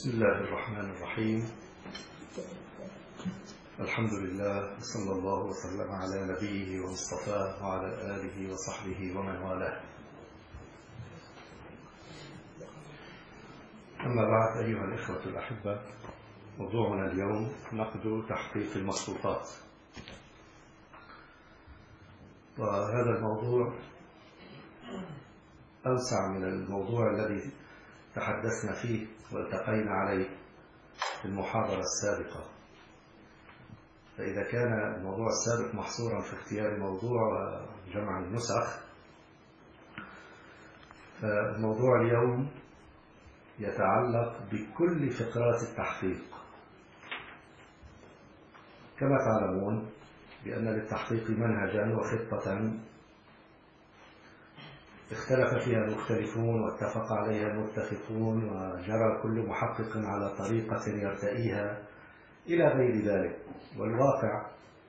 بسم الله الرحمن الرحيم. الحمد لله صلى الله وسلم على نبيه ومصطفاه وعلى آله وصحبه ومن والاه. أما بعد، أيها الإخوة الأحبة، موضوعنا اليوم نقد تحقيق المخطوطات. وهذا الموضوع أوسع من الموضوع الذي تحدثنا فيه والتقينا عليه في المحاضرة السابقة. فإذا كان الموضوع السابق محصورا في اختيار موضوع وجمع النسخ، فالموضوع اليوم يتعلق بكل فقرات التحقيق. كما تعلمون بأن للتحقيق منهجا وخطة اختلف فيها المختلفون واتفق عليها المتفقون، وجرى كل محقق على طريقة يرتئيها إلى غير ذلك. والواقع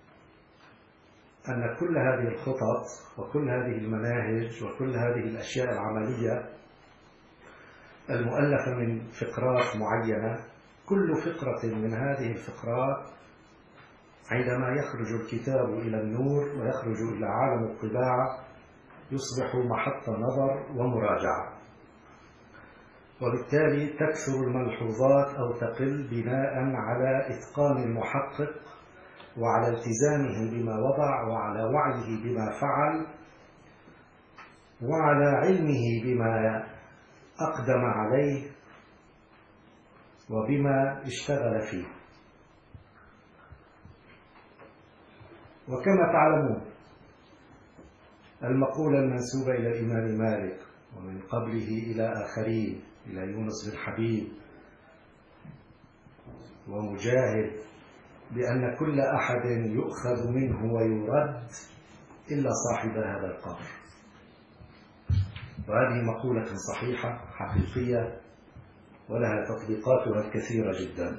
أن كل هذه الخطط وكل هذه المناهج وكل هذه الأشياء العملية المؤلفة من فقرات معينة، كل فقرة من هذه الفقرات عندما يخرج الكتاب إلى النور ويخرج إلى عالم الطباعة يصبح محط نظر ومراجعة، وبالتالي تكثر الملحوظات أو تقل بناء على إتقان المحقق وعلى التزامه بما وضع وعلى وعيه بما فعل وعلى علمه بما أقدم عليه وبما اشتغل فيه. وكما تعلمون المقولة المنسوبة إلى الإمام مالك ومن قبله إلى آخرين، إلى يونس بن حبيب ومجاهد، بأن كل أحد يؤخذ منه ويرد إلا صاحب هذا القبر. وهذه مقولة صحيحة حقيقية ولها تطبيقاتها الكثيرة جدا.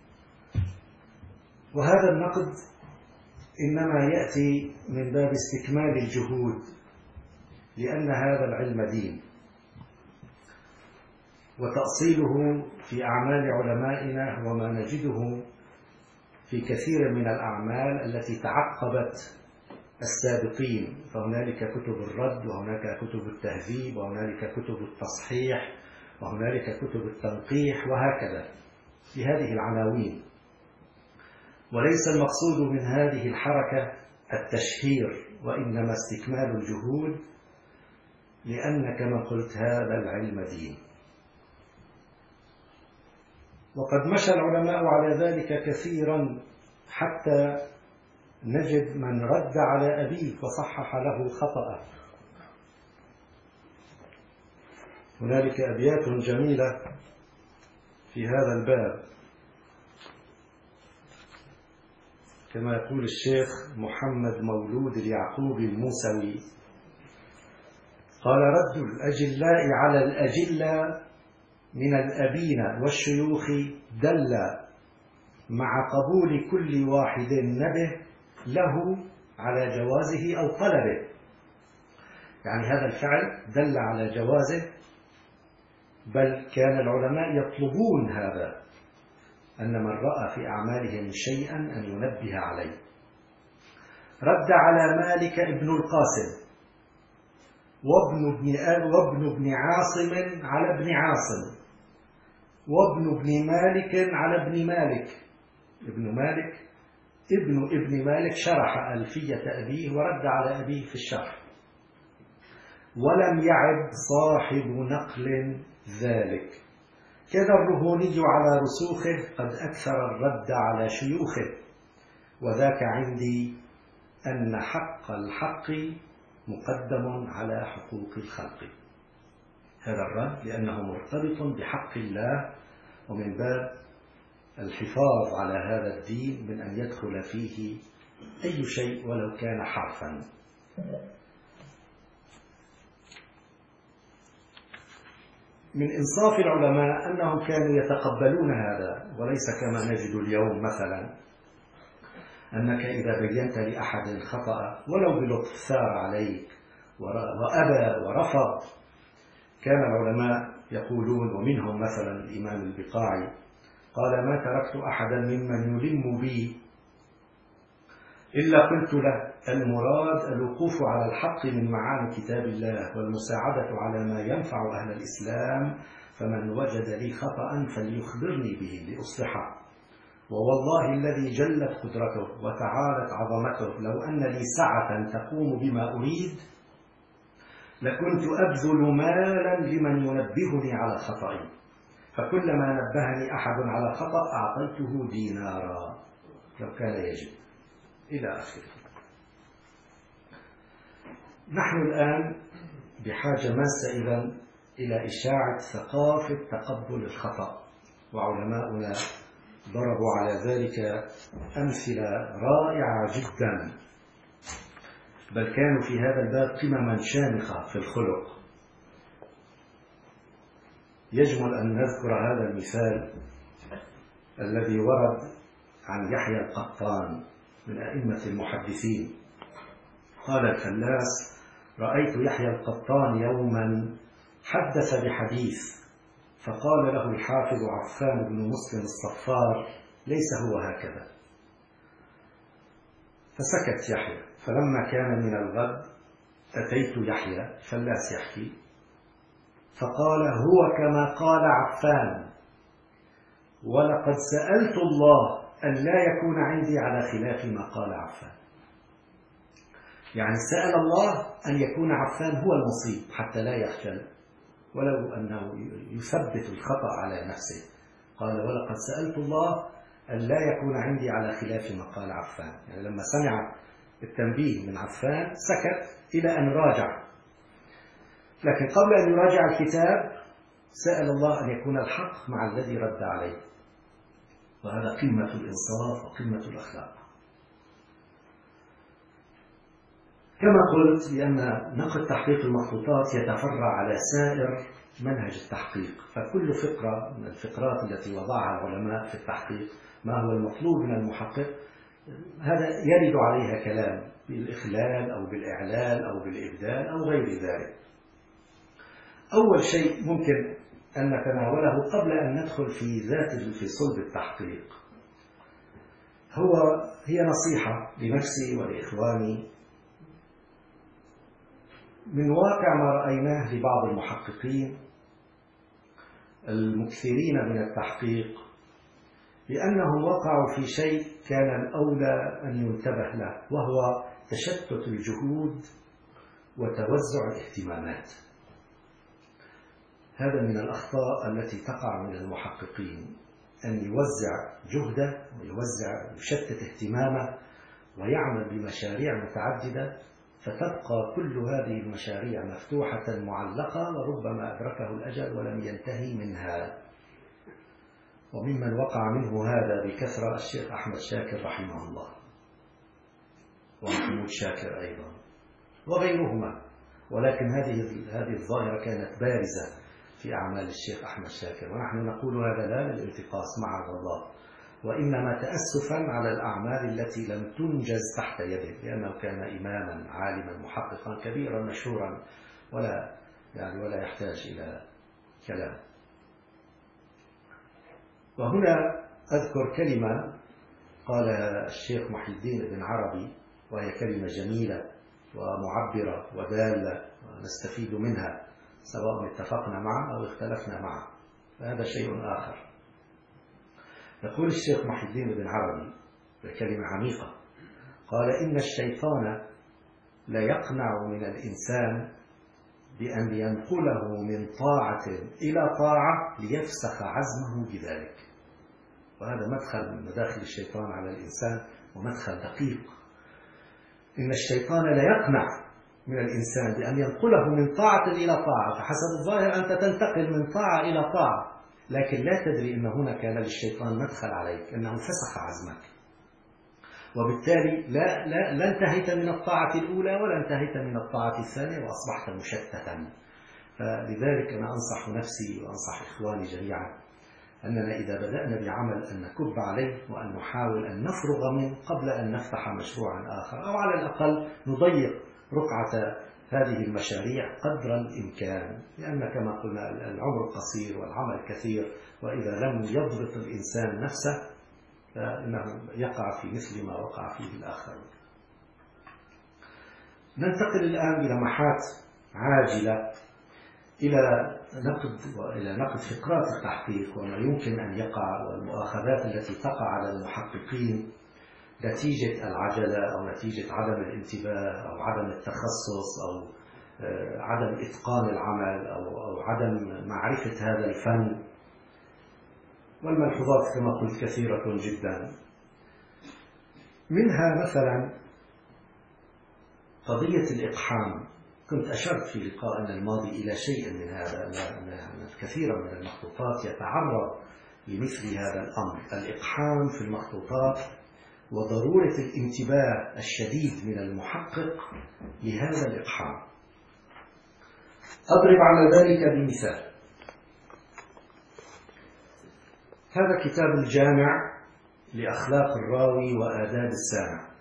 وهذا النقد إنما يأتي من باب استكمال الجهود، لأن هذا العلم دين، وتأصيله في أعمال علمائنا وما نجده في كثير من الأعمال التي تعقبت السابقين. فهنالك كتب الرد، وهناك كتب التهذيب، وهنالك كتب التصحيح، وهنالك كتب التنقيح، وهكذا في هذه العناوين. وليس المقصود من هذه الحركة التشهير، وإنما استكمال الجهود، لأن كما قلت هذا العلم دين. وقد مشى العلماء على ذلك كثيرا حتى نجد من رد على أبيه وصحح له خطأه. هنالك أبيات جميلة في هذا الباب، كما يقول الشيخ محمد مولود اليعقوب الموسوي: قال: رد الأجلاء على الأجلة من الأبين والشيوخ دل مع قبول كل واحد نبه له على جوازه أو طلبه. يعني هذا الفعل دل على جوازه، بل كان العلماء يطلبون هذا، أن من رأى في أعمالهم شيئا أن ينبه عليه. رد على مالك ابن القاسم وابن ابن عاصم على ابن عاصم، وابن ابن مالك على ابن مالك. ابن مالك ابن مالك شرح ألفية أبيه ورد على أبيه في الشرح. ولم يعد صاحب نقل ذلك، كذا الرهوني على رسوخه قد أكثر الرد على شيوخه، وذاك عندي أن حق الحق مقدم على حقوق الخلق. هذا الرد لأنه مرتبط بحق الله، ومن باب الحفاظ على هذا الدين من أن يدخل فيه أي شيء ولو كان حرفا. من إنصاف العلماء أنهم كانوا يتقبلون هذا، وليس كما نجد اليوم مثلا أنك إذا بينت لأحد خطأ ولو بلطف ثار عليك وأبى ورفض. كان العلماء يقولون، ومنهم مثلا الإمام البقاعي قال: ما تركت أحدا ممن يلم بي إلا قلت له: المراد الوقوف على الحق من معاني كتاب الله والمساعدة على ما ينفع أهل الإسلام، فمن وجد لي خطأ فليخبرني به لأصلحه، ووالله الذي جلت قدرته وتعالت عظمته لو أن لي سعة تقوم بما أريد لكنت أبذل مالا لمن ينبهني على خطئي، فكلما نبهني أحد على خطأ أعطيته دينارا لو كان يجب، إلى آخره. نحن الآن بحاجة ماسة إذن إلى إشاعة ثقافة تقبل الخطأ، وعلماؤنا ضربوا على ذلك أمثلة رائعة جدا، بل كانوا في هذا الباب قمما شامخة في الخلق. يجمل أن نذكر هذا المثال الذي ورد عن يحيى القطان من أئمة المحدثين. قال الفلاس: رأيت يحيى القطان يوما حدث بحديث، فقال له الحافظ عفان بن مسلم الصفار: ليس هو هكذا. فسكت يحيى، فلما كان من الغد أتيت يحيى الفلاس يحكي، فقال: هو كما قال عفان، ولقد سألت الله أن لا يكون عندي على خلاف ما قال عفان. يعني سأل الله أن يكون عفان هو المصيب حتى لا يخجل ولو أنه يثبت الخطأ على نفسه. قال: ولقد سألت الله أن لا يكون عندي على خلاف ما قال عفان. يعني لما سمع التنبيه من عفان سكت إلى أن راجع، لكن قبل أن يراجع الكتاب سأل الله أن يكون الحق مع الذي رد عليه، وهذا قمة الإنصاف وقمة الأخلاق. كما قلت بأن نقد تحقيق المخطوطات يتفرع على سائر منهج التحقيق، فكل فقرة من الفقرات التي وضعها العلماء في التحقيق ما هو المطلوب من المحقق هذا يرد عليها كلام بالإخلال أو بالإعلال أو بالإبدال أو غير ذلك. أول شيء ممكن أن نتناوله قبل أن ندخل في صلب التحقيق هي نصيحة لنفسي ولإخواني من واقع ما رأيناه لبعض المحققين المكثرين من التحقيق، لأنهم وقعوا في شيء كان الأولى أن ينتبه له، وهو تشتت الجهود وتوزع الاهتمامات. هذا من الأخطاء التي تقع من المحققين، أن يوزع جهده ويشتت اهتمامه ويعمل بمشاريع متعددة، فتبقى كل هذه المشاريع مفتوحة معلقة وربما أدركه الأجل ولم ينتهي منها. وممن وقع منه هذا بكثرة الشيخ أحمد شاكر رحمه الله، ومحمود شاكر أيضا وغيرهما، ولكن هذه الظاهرة كانت بارزة في أعمال الشيخ أحمد شاكر، ونحن نقول هذا لا للانتقاص معاذ الله، وإنما تأسفا على الأعمال التي لم تنجز تحت يده، لأنه كان إماما عالما محققا كبيرا مشهورا ولا يحتاج إلى كلام. وهنا أذكر كلمة قالها الشيخ محي الدين بن عربي، وهي كلمة جميلة ومعبرة ودالة ونستفيد منها سواء اتفقنا معه أو اختلفنا معه، فهذا شيء آخر. يقول الشيخ محي الدين بن عربي بكلمة عميقة، قال: إن الشيطان لا يقنع من الإنسان بأن ينقله من طاعة إلى طاعة ليفسخ عزمه بذلك. وهذا مدخل من مداخل الشيطان على الإنسان ومدخل دقيق. إن الشيطان لا يقنع من الإنسان بأن ينقله من طاعة إلى طاعة، فحسب الظاهر أنت تنتقل من طاعة إلى طاعة، لكن لا تدري أن هنا كان للشيطان مدخل عليك، أنه فسخ عزمك، وبالتالي لا انتهيت من الطاعة الأولى ولا انتهيت من الطاعة الثانية وأصبحت مشتتا. فلذلك أنا أنصح نفسي وأنصح إخواني جميعا أننا إذا بدأنا بعمل أن نكب عليه وأن نحاول أن نفرغ منه قبل أن نفتح مشروعا آخر، أو على الأقل نضيق رقعة هذه المشاريع قدر الإمكان، لأن كما قلنا العمر قصير والعمل كثير، وإذا لم يضبط الإنسان نفسه فإنه يقع في مثل ما وقع فيه الآخرون. ننتقل الآن بلمحات عاجلة إلى نقد فقرات التحقيق وما يمكن أن يقع، والمؤاخذات التي تقع على المحققين نتيجة العجلة أو نتيجة عدم الانتباه أو عدم التخصص أو عدم إتقان العمل أو عدم معرفة هذا الفن. والملحوظات كما قلت كثيرة جدا، منها مثلا قضية الإقحام. كنت أشرت في لقائنا الماضي إلى شيء من هذا، أن كثيرا من المخطوطات يتعرض لمثل هذا الأمر، الإقحام في المخطوطات، وضرورة الانتباه الشديد من المحقق لهذا الإقحام. أضرب على ذلك بمثال. هذا كتاب الجامع لأخلاق الراوي وآداب السامع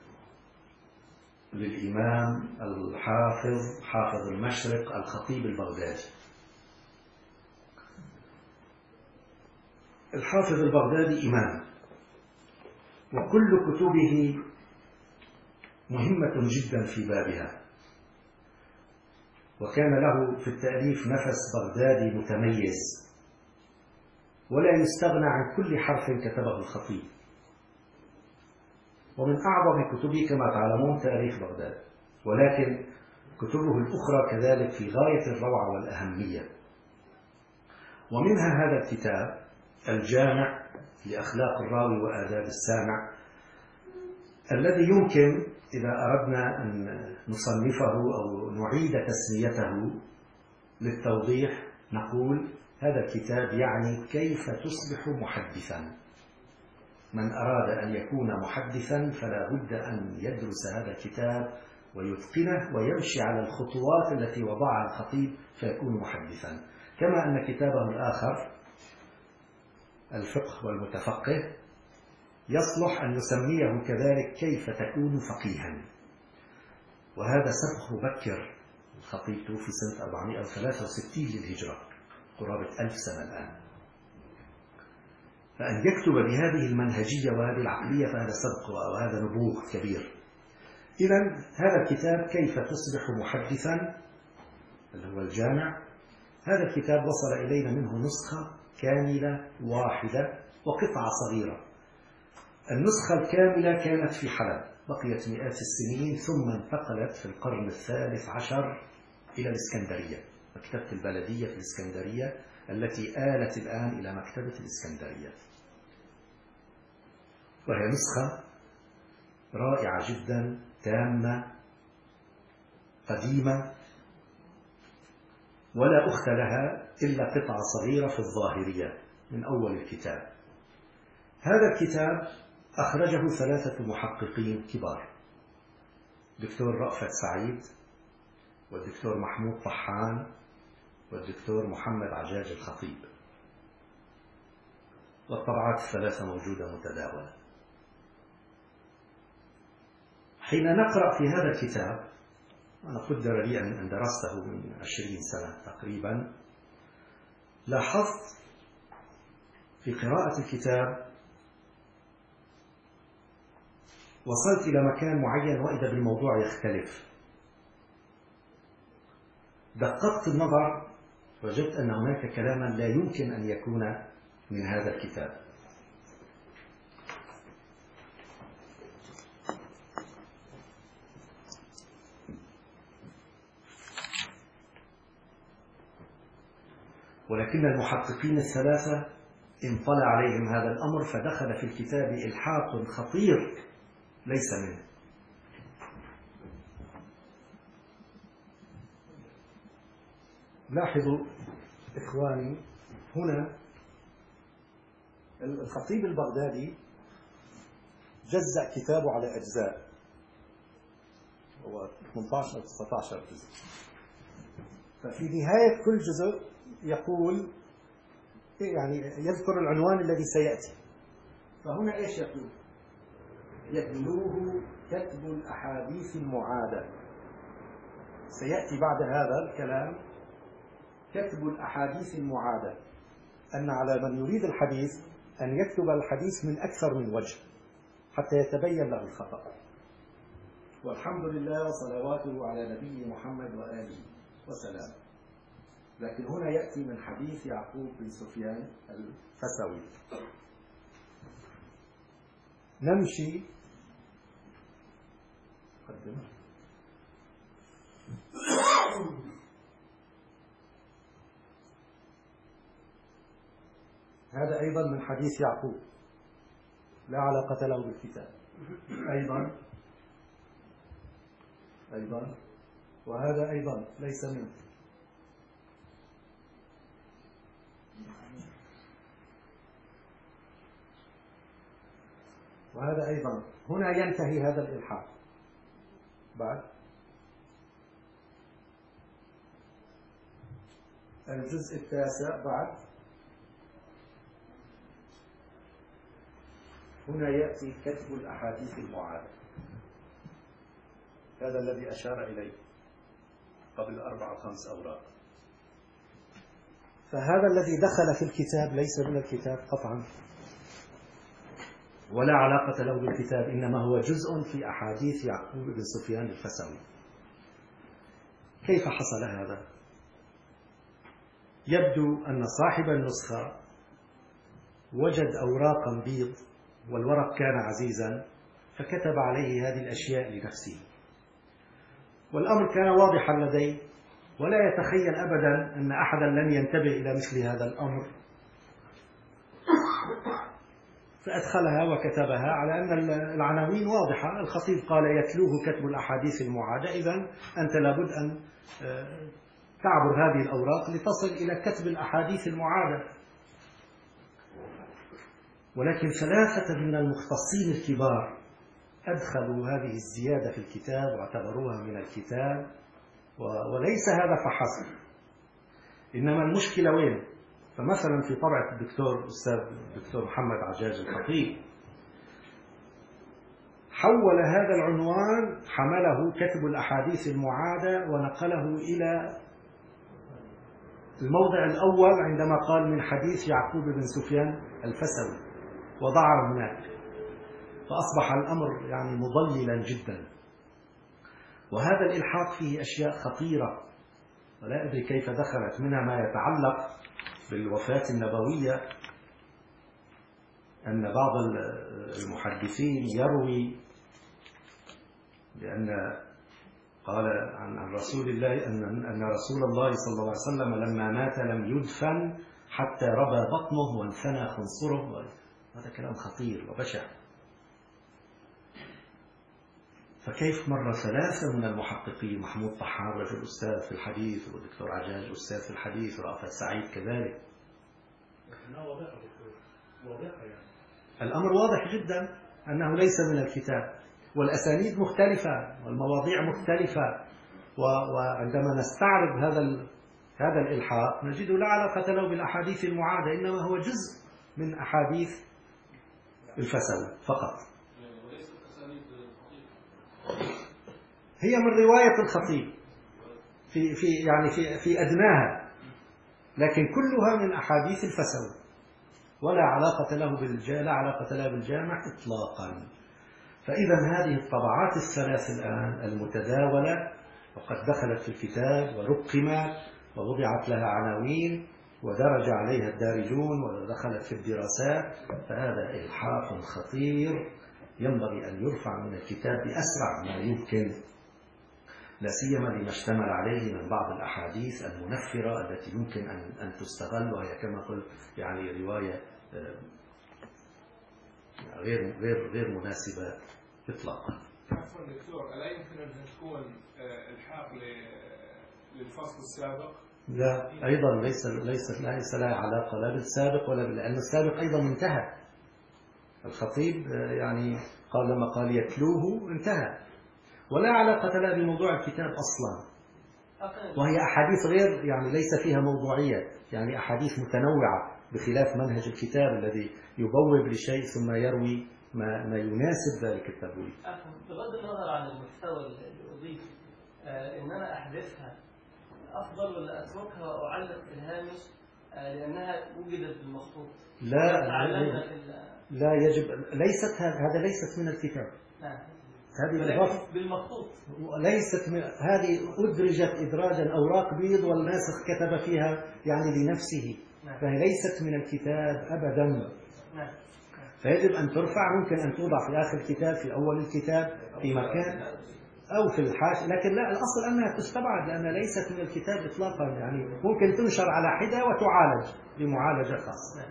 للإمام الحافظ حافظ المشرق الخطيب البغدادي. الحافظ البغدادي إمام، وكل كتبه مهمة جدا في بابها، وكان له في التأليف نفس بغدادي متميز، ولا يستغنى عن كل حرف كتبه الخطيب. ومن أعظم كتبه كما تعلمون تاريخ بغداد، ولكن كتبه الأخرى كذلك في غاية الروعة والأهمية. ومنها هذا الكتاب الجامع لأخلاق الراوي وآداب السامع، الذي يمكن إذا أردنا أن نصنفه أو نعيد تسميته للتوضيح نقول هذا الكتاب يعني كيف تصبح محدثا. من أراد أن يكون محدثا فلا بد أن يدرس هذا الكتاب ويتقنه ويمشي على الخطوات التي وضعها الخطيب فيكون محدثا. كما أن كتابه الآخر الفقه والمتفقه يصلح أن نسميه كذلك كيف تكون فقيها، وهذا سبق مبكر. الخطيب توفي سنة 463 للهجرة، قرابة 1000 سنة الآن. فأن يكتب بهذه المنهجية وهذه العقلية فهذا سبق وهذا نبوغ كبير. إذن هذا الكتاب كيف تصبح محدثا اللي هو الجامع، هذا الكتاب وصل إلينا منه نسخة كاملة واحدة وقطعة صغيرة. النسخة الكاملة كانت في حلب، بقيت مئات السنين، ثم انتقلت في القرن ال13 إلى الإسكندرية، مكتبة البلدية في الإسكندرية التي آلت الآن إلى مكتبة الإسكندرية، وهي نسخة رائعة جدا، تامة، قديمة، ولا أخت لها إلا قطعة صغيرة في الظاهرية من أول الكتاب. هذا الكتاب أخرجه 3 محققين كبار، دكتور رأفت سعيد، والدكتور محمود طحان، والدكتور محمد عجاج الخطيب، والطبعات ال3 موجودة متداولة. حين نقرأ في هذا الكتاب، وأنا قدر لي أن درسته من 20 سنة تقريبا، لاحظت في قراءة الكتاب وصلت إلى مكان معين وإذا بالموضوع يختلف. دققت النظر وجدت أن هناك كلاما لا يمكن أن يكون من هذا الكتاب. ولكن المحققين ال3 انطلع عليهم هذا الأمر، فدخل في الكتاب إلحاق خطير ليس منه. لاحظوا إخواني، هنا الخطيب البغدادي جزأ كتابه على أجزاء، هو 18 أو 19 جزء، ففي نهاية كل جزء يقول يعني يذكر العنوان الذي سيأتي. فهنا إيش يقول؟ يتلوه كتب الأحاديث المعادة سيأتي بعد هذا الكلام كتب الأحاديث المعادة، أن على من يريد الحديث أن يكتب الحديث من أكثر من وجه حتى يتبين له الخطأ. والحمد لله وصلواته على نبي محمد وآله وسلام. لكن هنا يأتي من حديث يعقوب بن سفيان الفسوي. نمشي قدم. هذا أيضا من حديث يعقوب لا علاقة له بالكتاب. أيضا وهذا أيضا ليس منه. وهذا أيضا. هنا ينتهي هذا الإلحاق. بعد الجزء التاسع بعد هنا يأتي كتب الأحاديث المعادة، هذا الذي أشار إليه قبل 4 أو 5 أوراق. فهذا الذي دخل في الكتاب ليس من الكتاب قطعا ولا علاقة له بالكتاب، إنما هو جزء في أحاديث يعقوب بن سفيان الفسوي. كيف حصل هذا؟ يبدو أن صاحب النسخة وجد أوراقا بيض والورق كان عزيزا فكتب عليه هذه الأشياء لنفسه، والأمر كان واضحا لديه ولا يتخيل أبدا أن أحدا لن ينتبه إلى مثل هذا الأمر، فأدخلها وكتبها على أن العناوين واضحة. الخطيب قال يتلوه كتب الأحاديث المعادة، إذن أنت لابد أن تعبر هذه الأوراق لتصل إلى كتب الأحاديث المعادة. ولكن 3 من المختصين الكبار أدخلوا هذه الزيادة في الكتاب واعتبروها من الكتاب، وليس هذا فحسب، إنما المشكلة وين؟ فمثلا في طبعة الدكتور محمد عجاج الخطيب حول هذا العنوان، حمله كتب الأحاديث المعادة ونقله إلى الموضع الأول عندما قال من حديث يعقوب بن سفيان الفسوي وضعه هناك، فأصبح الأمر يعني مضللا جدا. وهذا الإلحاق فيه أشياء خطيرة ولا أدري كيف دخلت، منها ما يتعلق بالوفاة النبوية، أن بعض المحدثين يروي بأن قال عن رسول الله أن رسول الله صلى الله عليه وسلم لما مات لم يدفن حتى ربى بطنه وانثنى خنصره. هذا كلام خطير وبشع. فكيف مر 3 من المحققين، محمود طحان رجل أستاذ في الحديث والدكتور عجاج أستاذ في الحديث ورأفت سعيد كذلك، الأمر واضح جدا أنه ليس من الكتاب، والأسانيد مختلفة والمواضيع مختلفة، وعندما نستعرض هذا الإلحاق نجد لا علاقة له بالأحاديث المعادة، إنما هو جزء من أحاديث الفسوي فقط. هي من رواية الخطيب في أدناها، لكن كلها من أحاديث الفسوي ولا علاقة لها بالجامع إطلاقا. فإذا هذه الطبعات الثلاث الآن المتداولة وقد دخلت في الكتاب ورقمت ووضعت لها عناوين ودرج عليها الدارجون ودخلت في الدراسات، فهذا إلحاق خطير ينبغي أن يرفع من الكتاب بأسرع ما يمكن، لا سيما لما اشتمل عليه من بعض الأحاديث المنفرة التي يمكن أن تستغل، وهي كما قلت يعني رواية غير مناسبة إطلاقا. عفوا دكتور، ألا يمكن أن تكون الحاق للفصل السابق؟ لا، أيضا ليس لها علاقة لا بالسابق ولا لأن السابق أيضا انتهى. الخطيب يعني قال لما قال يتلوه انتهى، ولا علاقة لها بموضوع الكتاب أصلا، وهي أحاديث غير يعني ليس فيها موضوعية، يعني أحاديث متنوعة بخلاف منهج الكتاب الذي يبوب لشيء ثم يروي ما يناسب ذلك التبويب. بغض النظر عن المحتوى الوظيفي، إن أنا أحذفها أفضل ولا أتركها وأعلق في الهامش لأنها وجدت بالمخطوط؟ لا يجب، ليست هذا ليست من الكتاب. هذه الغرف بالمخطوط ليست من هذه، أدرجت إدراجا أوراق بيض والناسخ كتب فيها يعني لنفسه، فهي ليست من الكتاب أبدا. فيجب أن ترفع، ممكن أن توضع في آخر الكتاب، في أول الكتاب، في مكان أو في الحاشية، لكن لا، الأصل أنها تستبعد لأنها ليست من الكتاب إطلاقا، يعني ممكن تنشر على حدة وتعالج بمعالجة خاصة.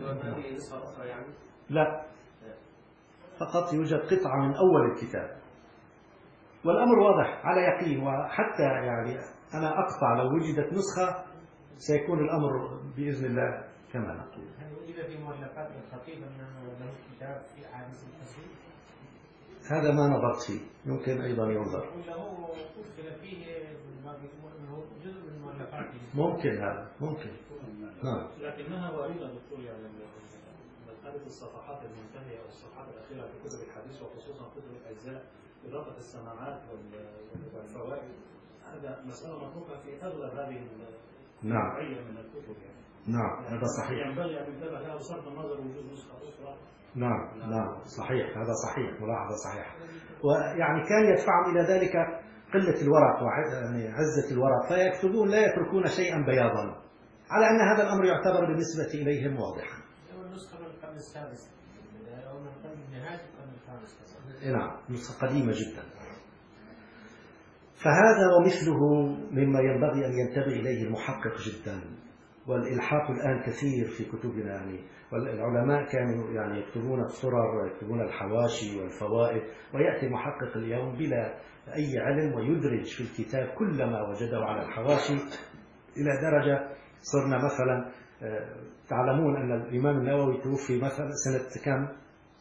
لا، فقط يوجد قطعة من أول الكتاب، والأمر واضح على يقين. وحتى يعني أنا أقطع لو وجدت نسخة سيكون الأمر بإذن الله كما نقول. هل وجد في مؤلفات الخطيب أنه له كتاب في أحاديث التسليم؟ هذا ما نظرت فيه، يمكن أيضا ينظر. وله أدخل فيه جزء من مؤلفاته. ممكن هذا، ممكن. نعم. لكنها وارده دكتور، يعني مسألة الصفحات المنتهية أو الصفحات الأخيرة في كتب الحديث وخصوصا كتب الأجزاء، إضافة السماعات والفوائد، هذا مسألة مطروحة في أغلب هذه النوعية من الكتب يعني. نعم، هذا صحيح. ينبغي أن ينتبه لها بصرف النظر وجود نسخة أخرى. نعم صحيح، هذا صحيح، ملاحظة صحيحة. ويعني كان يدفعهم إلى ذلك قلة الورق وعزة الورق، فيكتبون لا يتركون شيئا بياضا، على أن هذا الأمر يعتبر بالنسبة إليهم واضحا. النسخة من القرن السادس أو من نهاية القرن الخامس. نعم، نسخة قديمة جدا. فهذا ومثله مما ينبغي أن ينتبه إليه المحقق جدا. والإلحاق الآن كثير في كتبنا، يعني والعلماء كانوا يعني يكتبون الصرر ويكتبون الحواشي والفوائد، ويأتي المحقق اليوم بلا أي علم ويدرج في الكتاب كل ما وجده على الحواشي، إلى درجة صرنا مثلا تعلمون أن الإمام النووي توفي مثلا سنة كم؟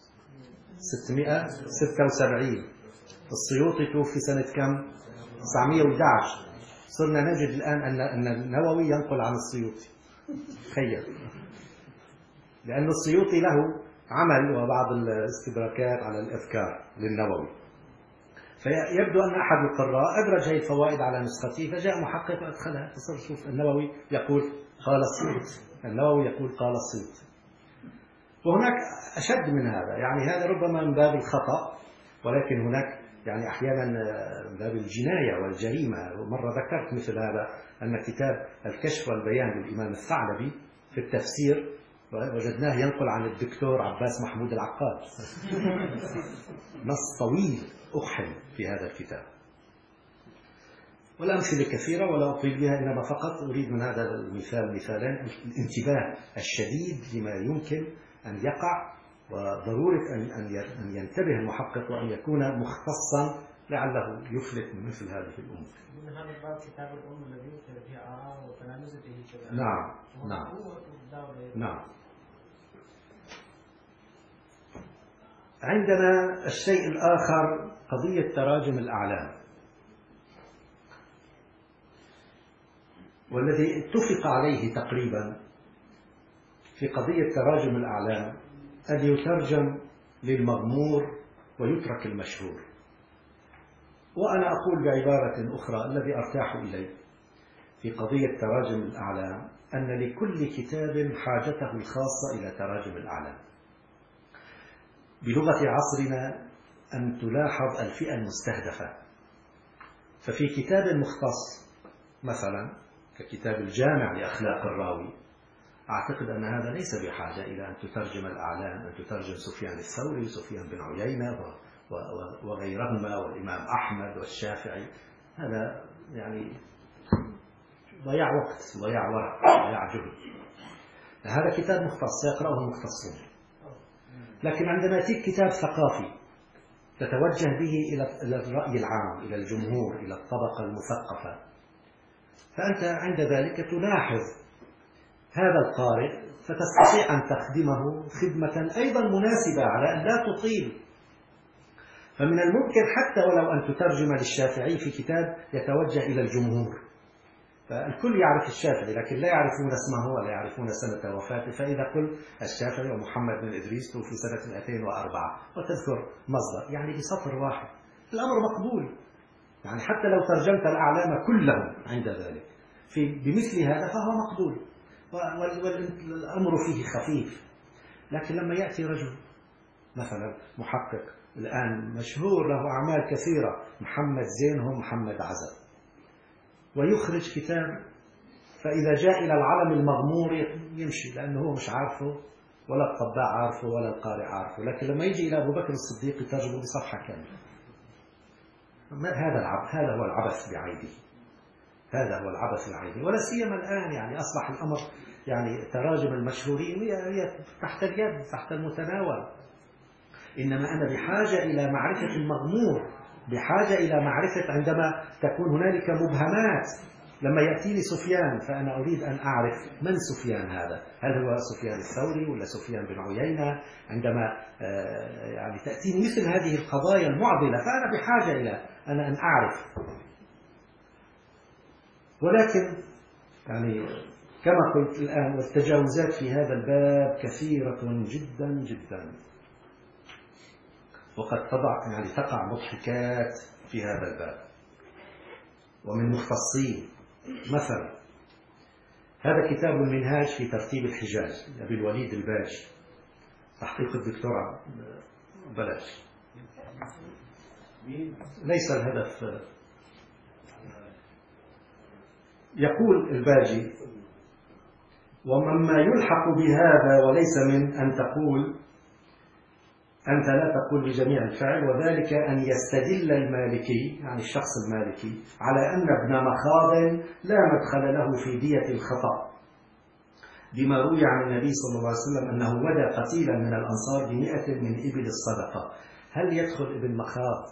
676. السيوطي توفي سنة كم؟ 911. صرنا نجد الآن أن النووي ينقل عن السيوطي. تخيل، لأن السيوطي له عمل وبعض الاستدراكات على الأذكار للنووي، فيبدو أن أحد القراء أدرج هذه الفوائد على نسخته، فجاء محقق وأدخلها، تصير شوف النووي يقول قال السيوطي، النووي يقول قال السيوطي. وهناك أشد من هذا، يعني هذا ربما من باب الخطأ، ولكن هناك يعني أحيانا من باب الجناية والجريمة. مرة ذكرت مثل هذا، أن كتاب الكشف والبيان للإمام الثعلبي في التفسير وجدناه ينقل عن الدكتور عباس محمود العقاد. نص طويل أحل في هذا الكتاب. والأمثلة كثيرة ولا أطيل بها، إنما فقط أريد من هذا المثال مثالين الانتباه الشديد لما يمكن أن يقع، وضرورة أن ينتبه المحقق وأن يكون مختصا لعله يفلت من مثل هذه الأمور. من هذا الباب كتاب الأم الذي يكتب فيه آراء وتلامذته كذا. نعم. عندنا الشيء الآخر قضية تراجم الأعلام، والذي اتفق عليه تقريبا في قضية تراجم الأعلام أن يترجم للمغمور ويترك المشهور. وأنا أقول بعبارة أخرى الذي أرتاح إليه في قضية تراجم الأعلام أن لكل كتاب حاجته الخاصة إلى تراجم الأعلام. بلغة عصرنا أن تلاحظ الفئة المستهدفة، ففي كتاب مختص مثلا ككتاب الجامع لأخلاق الراوي، أعتقد أن هذا ليس بحاجة إلى أن تترجم الأعلام، أن تترجم سفيان الثوري وسفيان بن عيينة وغيرهما والإمام أحمد والشافعي. هذا يعني ضياع وقت، ضياع ورق، ضياع جهد. هذا كتاب مختص يقرأه المختصون. لكن عندما يأتيك كتاب ثقافي تتوجه به إلى الرأي العام، إلى الجمهور، إلى الطبقة المثقفة، فأنت عند ذلك تلاحظ هذا القارئ فتستطيع أن تخدمه خدمة أيضا مناسبة على أن لا تطيل. فمن الممكن حتى ولو أن تترجم للشافعي في كتاب يتوجه إلى الجمهور، فالكل يعرف الشافعي لكن لا يعرفون اسمه ولا يعرفون سنة وفاته، فإذا قلت الشافعي ومحمد بن إدريس توفي سنة 2004 وتذكر مصدر يعني بسطر واحد، الأمر مقبول. يعني حتى لو ترجمت الأعلام كلهم عند ذلك بمثل هذا فهو مقبول والأمر فيه خفيف. لكن لما يأتي رجل مثلا محقق الآن مشهور له أعمال كثيرة، محمد زين هو محمد عزب، ويخرج كتاب، فإذا جاء إلى العلم المغمور يمشي لأنه هو مش عارفه ولا الطباع عارفه ولا القارئ عارفه. لكن لما يجي إلى أبو بكر الصديق يترجمه بصفحة كاملة. هذا هو العبث بعينه، هذا هو العبث بعينه. ولا سيما الآن يعني أصبح الأمر يعني تراجم المشهورين هي تحت اليد تحت المتناول. إنما أنا بحاجة إلى معرفة المغمور، بحاجة إلى معرفة عندما تكون هنالك مبهمات. لما يأتيني سفيان فأنا أريد أن أعرف من سفيان هذا، هل هو سفيان الثوري ولا سفيان بن عيينة؟ عندما يعني تأتيني مثل هذه القضايا المعضلة فأنا بحاجة إلى أن أعرف. ولكن يعني كما قلت الآن والتجاوزات في هذا الباب كثيرة جدا جدا، وقد تقع مضحكات في هذا الباب ومن مختصين. مثلا هذا كتاب المنهاج في ترتيب الحجاج لأبي الوليد الباجي، تحقيق الدكتوراه، بلاش ليس الهدف. يقول الباجي: ومما يلحق بهذا وليس من أن تقول أنت لا تقول بجميع الفعل، وذلك أن يستدل المالكي يعني الشخص المالكي على أن ابن مخاض لا مدخل له في دية الخطأ بما روي عن النبي صلى الله عليه وسلم أنه ودى قتيلا من الأنصار ب100 من إبل الصدقة. هل يدخل ابن مخاض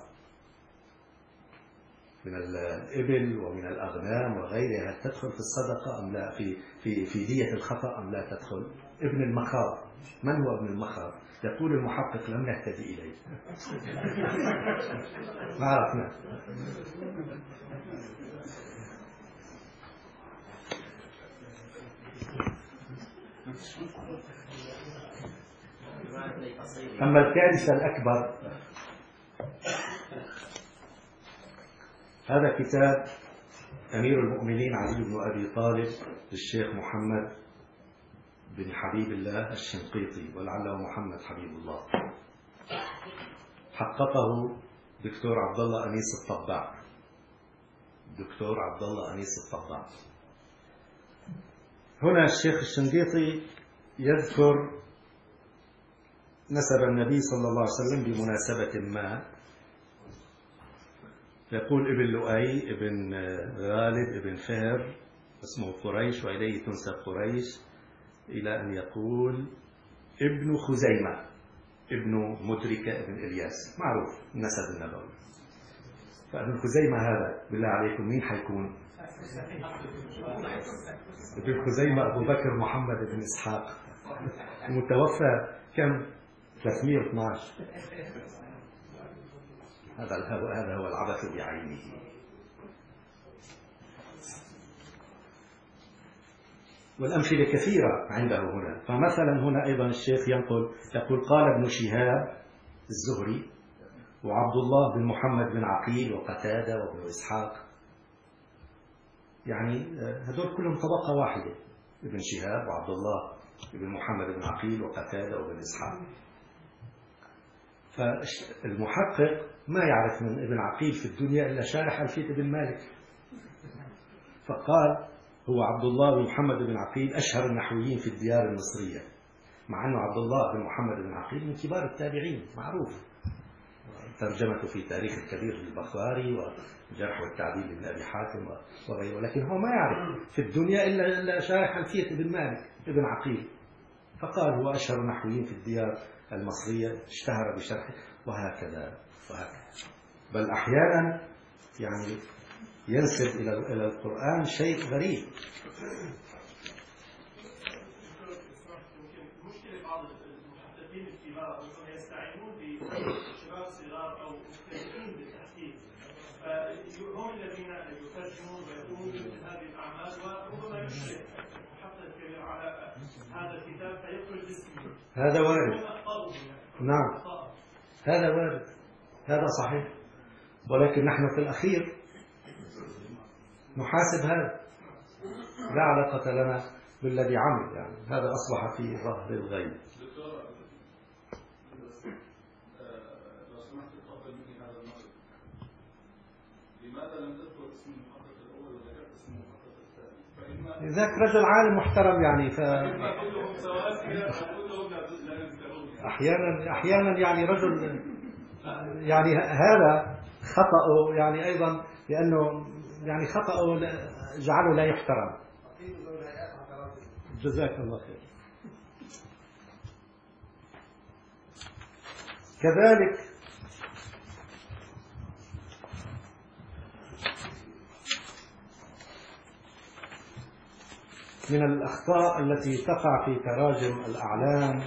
من الإبل ومن الأغنام وغيرها، هل تدخل في الصدقة أم لا، في دية الخطأ أم لا تدخل؟ ابن المخاض، من هو ابن المخاض؟ يقول المحقق: لم نهتدي إليه. ما عرفنا. أما الكارثة الأكبر هذا كتاب أمير المؤمنين علي بن أبي طالب للشيخ محمد بن حبيب الله الشنقيطي، ولعله محمد حبيب الله، حققه دكتور عبد الله أنيس الطباع. دكتور عبد الله أنيس الطباع. هنا الشيخ الشنقيطي يذكر نسب النبي صلى الله عليه وسلم بمناسبة ما، يقول: ابن لؤي ابن غالب ابن فهر اسمه قريش وإليه تنسب قريش، إلى أن يقول ابن خزيمة ابن مدركة ابن إلياس، معروف النسب النبوي. فابن خزيمة هذا بالله عليكم مين حيكون؟ ابن خزيمة أبو بكر محمد بن إسحاق، المتوفى كم؟ 312. هذا هو العبث بعينه. والأمثلة كثيرة عنده هنا. فمثلا هنا أيضا الشيخ يقول: قال ابن شهاب الزهري وعبد الله بن محمد بن عقيل وقتادة وابن إسحاق، يعني هذول كلهم طبقة واحدة، ابن شهاب وعبد الله بن محمد بن عقيل وقتادة وابن إسحاق. فالمحقق ما يعرف من ابن عقيل في الدنيا إلا شارح ألفية ابن مالك، فقال هو عبد الله بن محمد بن عقيل أشهر النحويين في الديار المصرية، مع أنه عبد الله بن محمد بن عقيل من كبار التابعين معروف، ترجمته في تاريخ الكبير للبخاري وجرح والتعديل لابن أبي حاتم وغيره، لكن هو ما يعرف في الدنيا إلا شارح ألفية ابن مالك ابن عقيل، فقال هو أشهر النحويين في الديار المصرية، اشتهر بشرحه، وهكذا. بل أحيانا يعني ينسب إلى القرآن شيء غريب. مشكلة بعض المحققين الكبار أنهم يستعينون بشباب صغار أو مبتدئين بالتحقيق، فهم الذين يترجمون ويقومون بمثل هذه الأعمال، وربما يشرف محقق كبير على هذا الكتاب فيخرج اسمه. هذا وارد، نعم هذا وارد، هذا صحيح. ولكن نحن في الأخير نحاسب هذا، لا علاقة لنا بالذي عمل، يعني هذا أصبح في ظهر الغيب. دكتور، لو سمحت تفضل مني هذا المطلب، لماذا لم تذكر اسم المحقق الأول وذكرت اسم المحقق الثاني؟ ذاك رجل عالم محترم يعني كلهم سواسية وكلهم لا يذكرون. أحيانا يعني رجل يعني هذا خطأه يعني أيضا، لأنه يعني خطأه جعله لا يحترم. جزاك الله خير. كذلك من الأخطاء التي تقع في تراجم الأعلام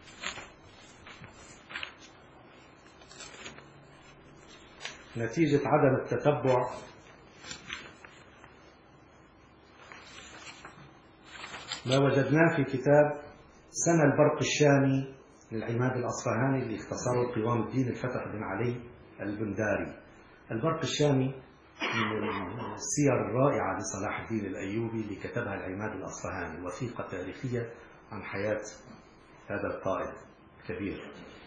نتيجة عدم التتبع ما وجدناه في كتاب سنة البرق الشامي للعماد الأصفهاني اللي اختصره قوام الدين الفتح بن علي البنداري. البرق الشامي من السير الرائعة لصلاح الدين الأيوبي اللي كتبها العماد الأصفهاني، وثيقة تاريخية عن حياة هذا القائد الكبير.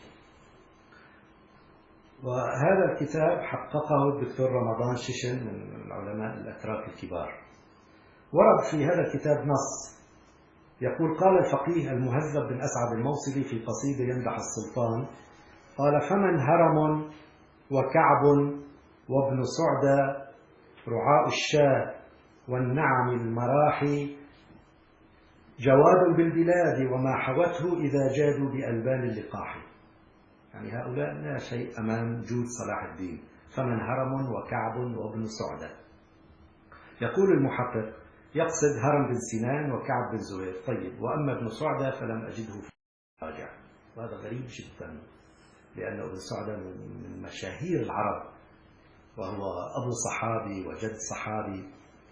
وهذا الكتاب حققه الدكتور رمضان ششن من العلماء الأتراك الكبار. ورد في هذا الكتاب نص يقول: قال الفقيه المهذب بن أسعد الموصلي في قصيدة يمدح السلطان، قال: فمن هرم وكعب وابن سعدى رعاء الشاه والنعم المراحي جواد بالبلاد وما حوته إذا جادوا بألبان اللقاح. يعني هؤلاء لا شيء أمام جود صلاح الدين. فمن هرم وكعب وابن سعدى. يقول المحقق: يقصد هرم بن سنان وكعب بن زهير. طيب، وأما ابن سعدى فلم أجده في المراجع، وهذا غريب جدا، لأن ابن سعدى من مشاهير العرب، وهو أبو صحابي وجد صحابي،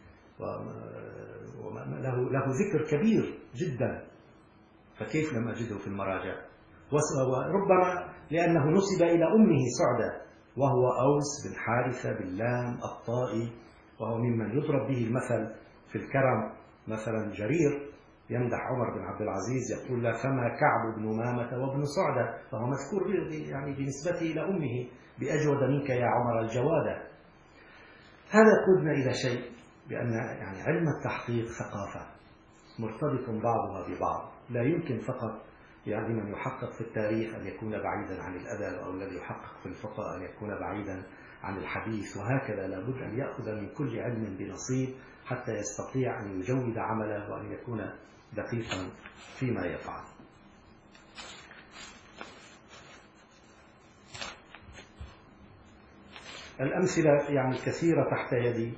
وله ذكر كبير جدا، فكيف لم أجده في المراجع؟ وربما لأنه نسب إلى أمه سعدى، وهو أوس بن حارثة باللام الطائي، وهو ممن يضرب به المثل في الكرم. مثلا جرير يمدح عمر بن عبد العزيز يقول له: فما كعب بن مامة وابن سعدى، فهو مذكور يعني بنسبته إلى أمه: بأجود منك يا عمر الجوادة. هذا يقودنا إلى شيء، بأن يعني علم التحقيق ثقافة مرتبط بعضها ببعض. لا يمكن فقط يعني من يحقق في التاريخ أن يكون بعيدا عن الأدب، أو الذي يحقق في الفقه أن يكون بعيدا عن الحديث، وهكذا. لابد أن يأخذ من كل علم بنصيب حتى يستطيع أن يجود عمله وأن يكون دقيقا فيما يفعل. الأمثلة يعني كثيرة تحت يدي،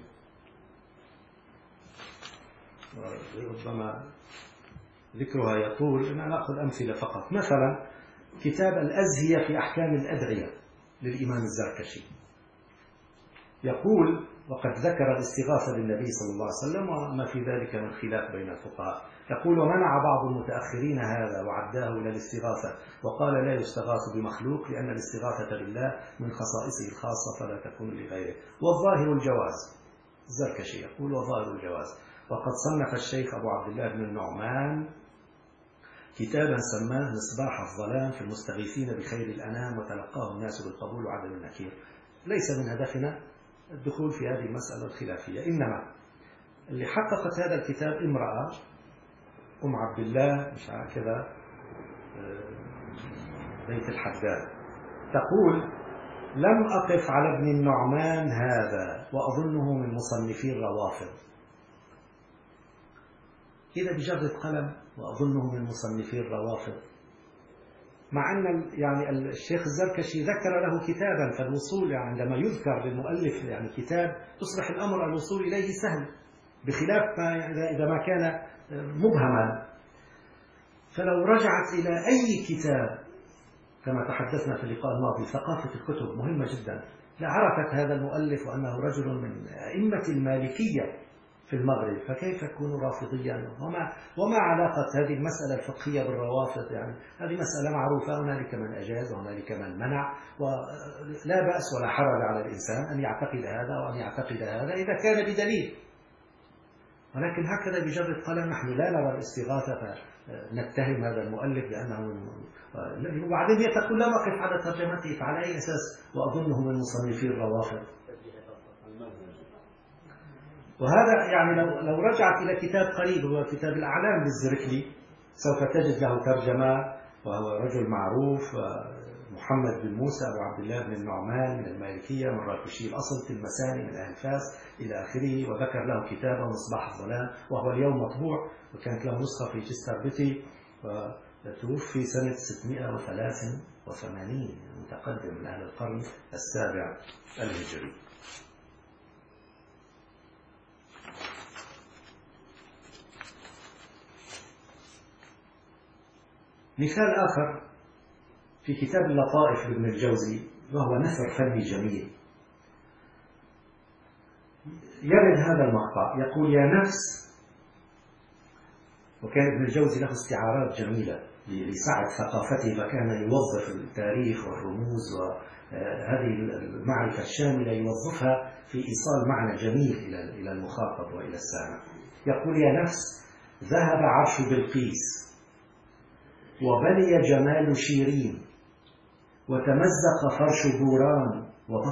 ربما ذكرها يطول، أنا نأخذ أمثلة فقط. مثلا كتاب الأزهية في أحكام الأدعية للإمام الزركشي، يقول: وقد ذكر الاستغاثة بالنبي صلى الله عليه وسلم وما في ذلك من خلاف بين الفقهاء. يقول: ومنع بعض المتأخرين هذا وعداه إلى الاستغاثة، وقال: لا يستغاث بمخلوق لأن الاستغاثة بالله من خصائصه الخاصة فلا تكون لغيره، والظاهر الجواز. الزركشي يقول: وظاهر الجواز. وقد صنف الشيخ أبو عبد الله بن النعمان كتابا سماه مصباح الظلام في المستغيثين بخير الأنام، وتلقاه الناس بالقبول وعدم النكير. ليس من هدفنا الدخول في هذه المسألة الخلافية، إنما اللي حققت هذا الكتاب امرأة أم عبد الله مش كذا بيت الحداد، تقول: لم أقف على ابن النعمان هذا وأظنه من مصنفي الروافض. إذا بجرة قلم وأظنه من مصنفي الروافض، مع أن يعني الشيخ الزركشي ذكر له كتابا، فالوصول يعني عندما يذكر للمؤلف يعني كتاب يصبح الأمر الوصول إليه سهل، بخلاف ما إذا ما كان مبهما. فلو رجعت إلى أي كتاب كما تحدثنا في اللقاء الماضي، ثقافة الكتب مهمة جدا، لعرفت هذا المؤلف وأنه رجل من أئمة المالكية في المغرب، فكيف يكون رافضيا؟ وما علاقة هذه المسألة الفقهية بالروافض؟ يعني هذه مسألة معروفة، هنالك من أجاز وهنالك من منع، ولا بأس ولا حرج على الإنسان أن يعتقد هذا وأن يعتقد هذا إذا كان بدليل. ولكن هكذا بجر القلم نحن لا نرى الاستغاثة فنتهم هذا المؤلف بأنه وبعدين تقول لا نقف على ترجمته، فعلى أي أساس؟ وأظنه من مصنفي الروافض. وهذا يعني لو رجعت إلى كتاب قريب هو كتاب الأعلام للزركلي سوف تجد له ترجمة، وهو رجل معروف، محمد بن موسى أبو عبد الله بن النعمان من المالكية من راكشي الأصل في المساني من أهل فاس إلى آخره، وذكر له كتابه مصباح الظلام وهو اليوم مطبوع، وكانت له نسخة في جستر بيتي، وتوفي سنة 683 متقدم من أهل القرن السابع الهجري. مثال آخر في كتاب اللطائف لابن الجوزي وهو نثر فني جميل، يرد هذا المقطع يقول: يا نفس. وكان ابن الجوزي له استعارات جميلة لسعة ثقافته، فكان يوظف التاريخ والرموز وهذه المعرفة الشاملة يوظفها في إيصال معنى جميل إلى المخاطب وإلى السامع. يقول: يا نفس، ذهب عرش بلقيس وبلي جمال شيرين وتمزق فرش بوران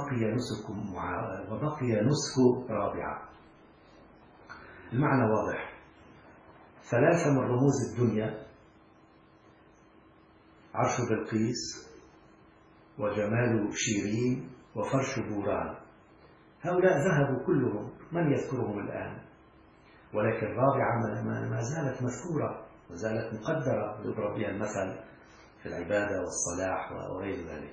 وبقي نسك رابعة. المعنى واضح، ثلاثة من رموز الدنيا: عرش بلقيس وجمال شيرين وفرش بوران، هؤلاء ذهبوا كلهم، من يذكرهم الآن؟ ولكن الرابعة ما زالت مذكورة وزالت مقدرة يضرب بها المثل في العبادة والصلاح وغير ذلك.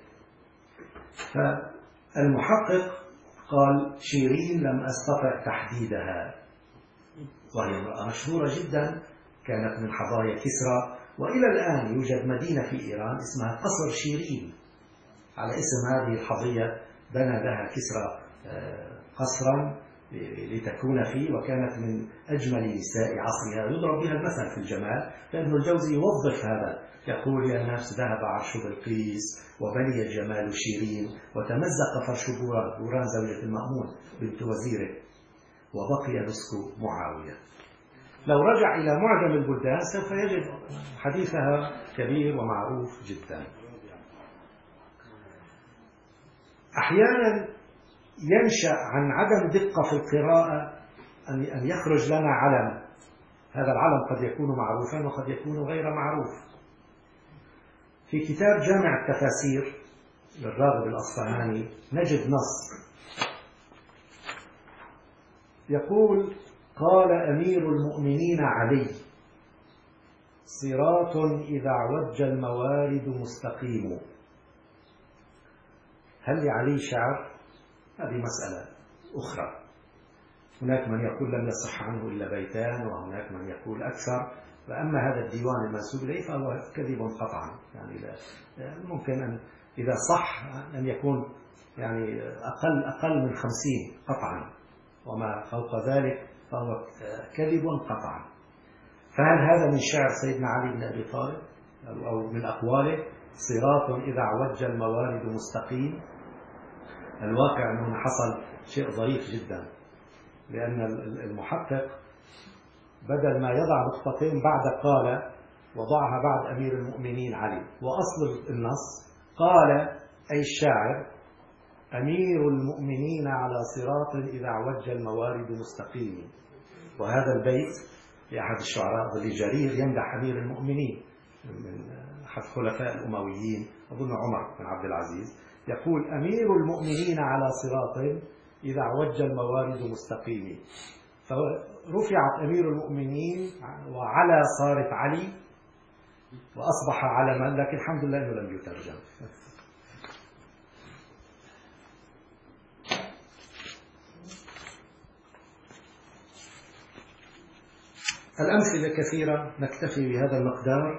فالمحقق قال: شيرين لم أستطع تحديدها، وهي امرأة مشهورة جدا كانت من حضايا كسرى، وإلى الآن يوجد مدينة في إيران اسمها قصر شيرين على اسم هذه الحضية، بنى لها كسرى قصرا لتكون فيه، وكانت من أجمل نساء عصرها، يضرب بها المثل في الجمال. فابن الجوزي يوظف هذا، يقول: يا ناس، ذهب عرش بلقيس وبلي جمال شيرين وتمزق فرش بوران زوجة المأمون بنت وزيره وبقي نسك معاوية. لو رجع إلى معجم البلدان سوف يجد حديثها كبير ومعروف جدا. أحيانا ينشأ عن عدم دقة في القراءة أن يخرج لنا علم، هذا العلم قد يكون معروفا وقد يكون غير معروف. في كتاب جامع التفاسير للراغب الأصفهاني نجد نص يقول: قال أمير المؤمنين علي: صراط إذا اعوج الموارد مستقيم. هل لعلي شعر؟ هذه مسألة أخرى. هناك من يقول لم يصح عنه إلا بيتان، وهناك من يقول أكثر. فأما هذا الديوان المنسوب إليه فهو كذب قطعا، يعني ممكن أن إذا صح أن يكون يعني أقل من 50 قطعا، وما فوق ذلك فهو كذب قطعا. فهل هذا من شعر سيدنا علي بن أبي طالب أو من أقواله؟ صراط إذا اعوج الموارد مستقيم. الواقع أنه حصل شيء ظريف جدا، لأن المحقق بدل ما يضع نقطتين بعد قال وضعها بعد أمير المؤمنين علي، وأصل النص قال أي الشاعر: أمير المؤمنين على صراط إذا اعوج الموارد مستقيم. وهذا البيت لأحد الشعراء ظل جرير يمدح أمير المؤمنين من أحد خلفاء الأمويين، أظن عمر بن عبد العزيز، يقول: أمير المؤمنين على صراط إذا اعوج الموارد مستقيم. فرفعت أمير المؤمنين وعلى صارت علي وأصبح علما، لكن الحمد لله أنه لم يترجم. الأمثلة كثيرة، نكتفي بهذا المقدار.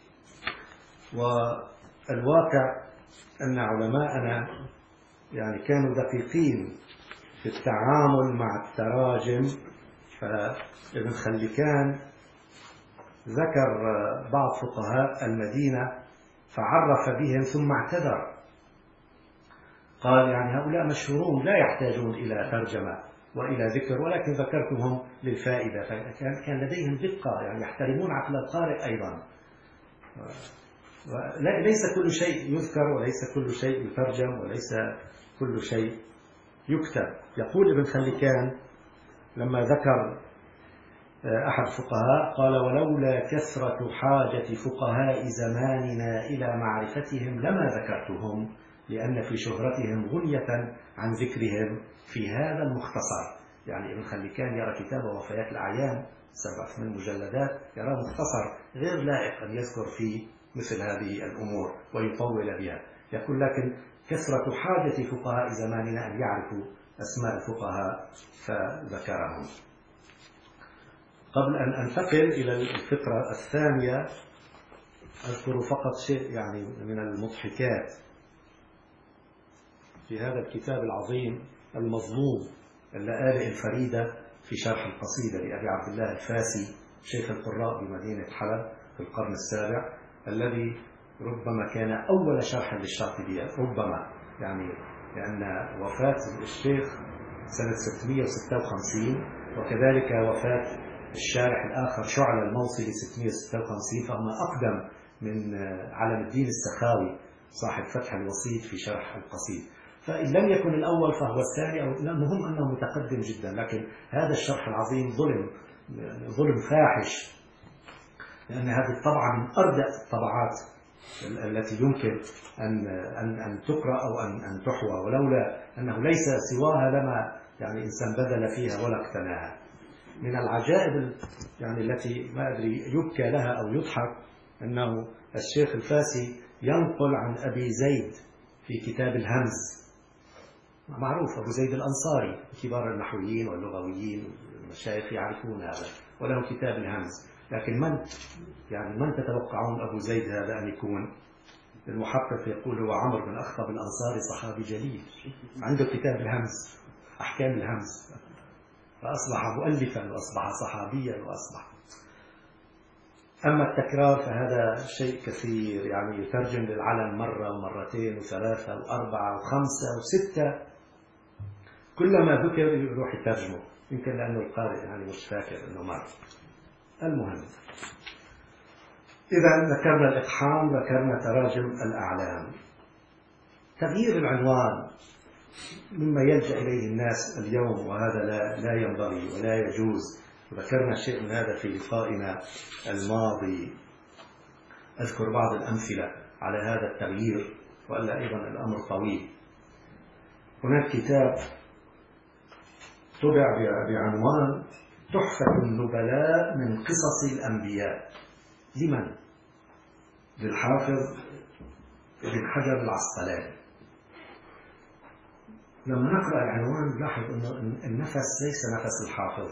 والواقع أن علماءنا يعني كانوا دقيقين في التعامل مع التراجم. فابن خلكان ذكر بعض فقهاء المدينة فعرف بهم ثم اعتذر، قال: يعني هؤلاء مشهورون لا يحتاجون إلى ترجمة، وإلى ذكر، ولكن ذكرتهم للفائدة، فكان لديهم دقة، يعني يحترمون عقل القارئ أيضا. ليس كل شيء يذكر، وليس كل شيء يترجم، وليس كل شيء يكتب. يقول ابن خلكان لما ذكر أحد الفقهاء قال: ولولا كثرة حاجة فقهاء زماننا إلى معرفتهم لما ذكرتهم، لأن في شهرتهم غنية عن ذكرهم في هذا المختصر. يعني ابن خلكان يرى كتاب وفيات الأعيان 7 مجلدات يرى مختصر غير لائق أن يذكر فيه مثل هذه الأمور ويطول بها. يقول: لكن كثرة حاجة فقهاء زماننا أن يعرفوا أسماء الفقهاء فذكرهم. قبل أن أنتقل إلى الفقرة الثانية أذكر فقط شيء يعني من المضحكات في هذا الكتاب العظيم المظلوم، اللآلئ الفريدة في شرح القصيدة لأبي عبد الله الفاسي شيخ القراء بمدينة حلب في القرن السابع، الذي ربما كان أول شرح للشاطبية، ربما يعني لأن وفاة الشيخ سنة 656 وكذلك وفاة الشارح الآخر شعلة الموصلي 656، فهم أقدم من علم الدين السخاوي صاحب فتح الوسيط في شرح القصيد. فإن لم يكن الأول فهو الثاني، أو المهم أنه متقدم جدا. لكن هذا الشرح العظيم ظلم فاحش، لأن هذه الطبعة من أردأ الطبعات التي يمكن أن تقرأ أو أن تحوى، ولولا أنه ليس سواها لما يعني إنسان بذل فيها ولا اقتناها. من العجائب يعني التي ما أدري يبكى لها أو يضحك أنه الشيخ الفاسي ينقل عن أبي زيد في كتاب الهمز، معروف أبو زيد الأنصاري، كبار النحويين واللغويين المشايخ يعرفون هذا، وله كتاب الهمز. لكن من تتوقعون أبو زيد هذا أن يكون؟ المحقق يقول هو عمرو بن أخطب الأنصاري، صحابي جليل، عنده كتاب الهمز، أحكام الهمز، فأصبح مؤلفا وأصبح صحابيا وأصبح. أما التكرار فهذا شيء كثير، يعني يترجم للعلم مرة ومرتين وثلاثة وأربعة وخمسة وستة، كلما ذكر يروح يترجمه، يمكن لأنه القارئ يعني مش فاكر أنه مر. المهم، إذا ذكرنا الإقحام، ذكرنا تراجم الأعلام. تغيير العنوان مما يلجأ إليه الناس اليوم، وهذا لا ينبغي ولا يجوز. ذكرنا شيء من هذا في لقائنا الماضي، أذكر بعض الأمثلة على هذا التغيير، وإلا أيضا الأمر طويل. هناك كتاب طبع بعنوان تحفة النبلاء من قصص الأنبياء. لمن؟ للحافظ ابن حجر العسقلاني. لما نقرأ العنوان نلاحظ أن النفس ليس نفس الحافظ،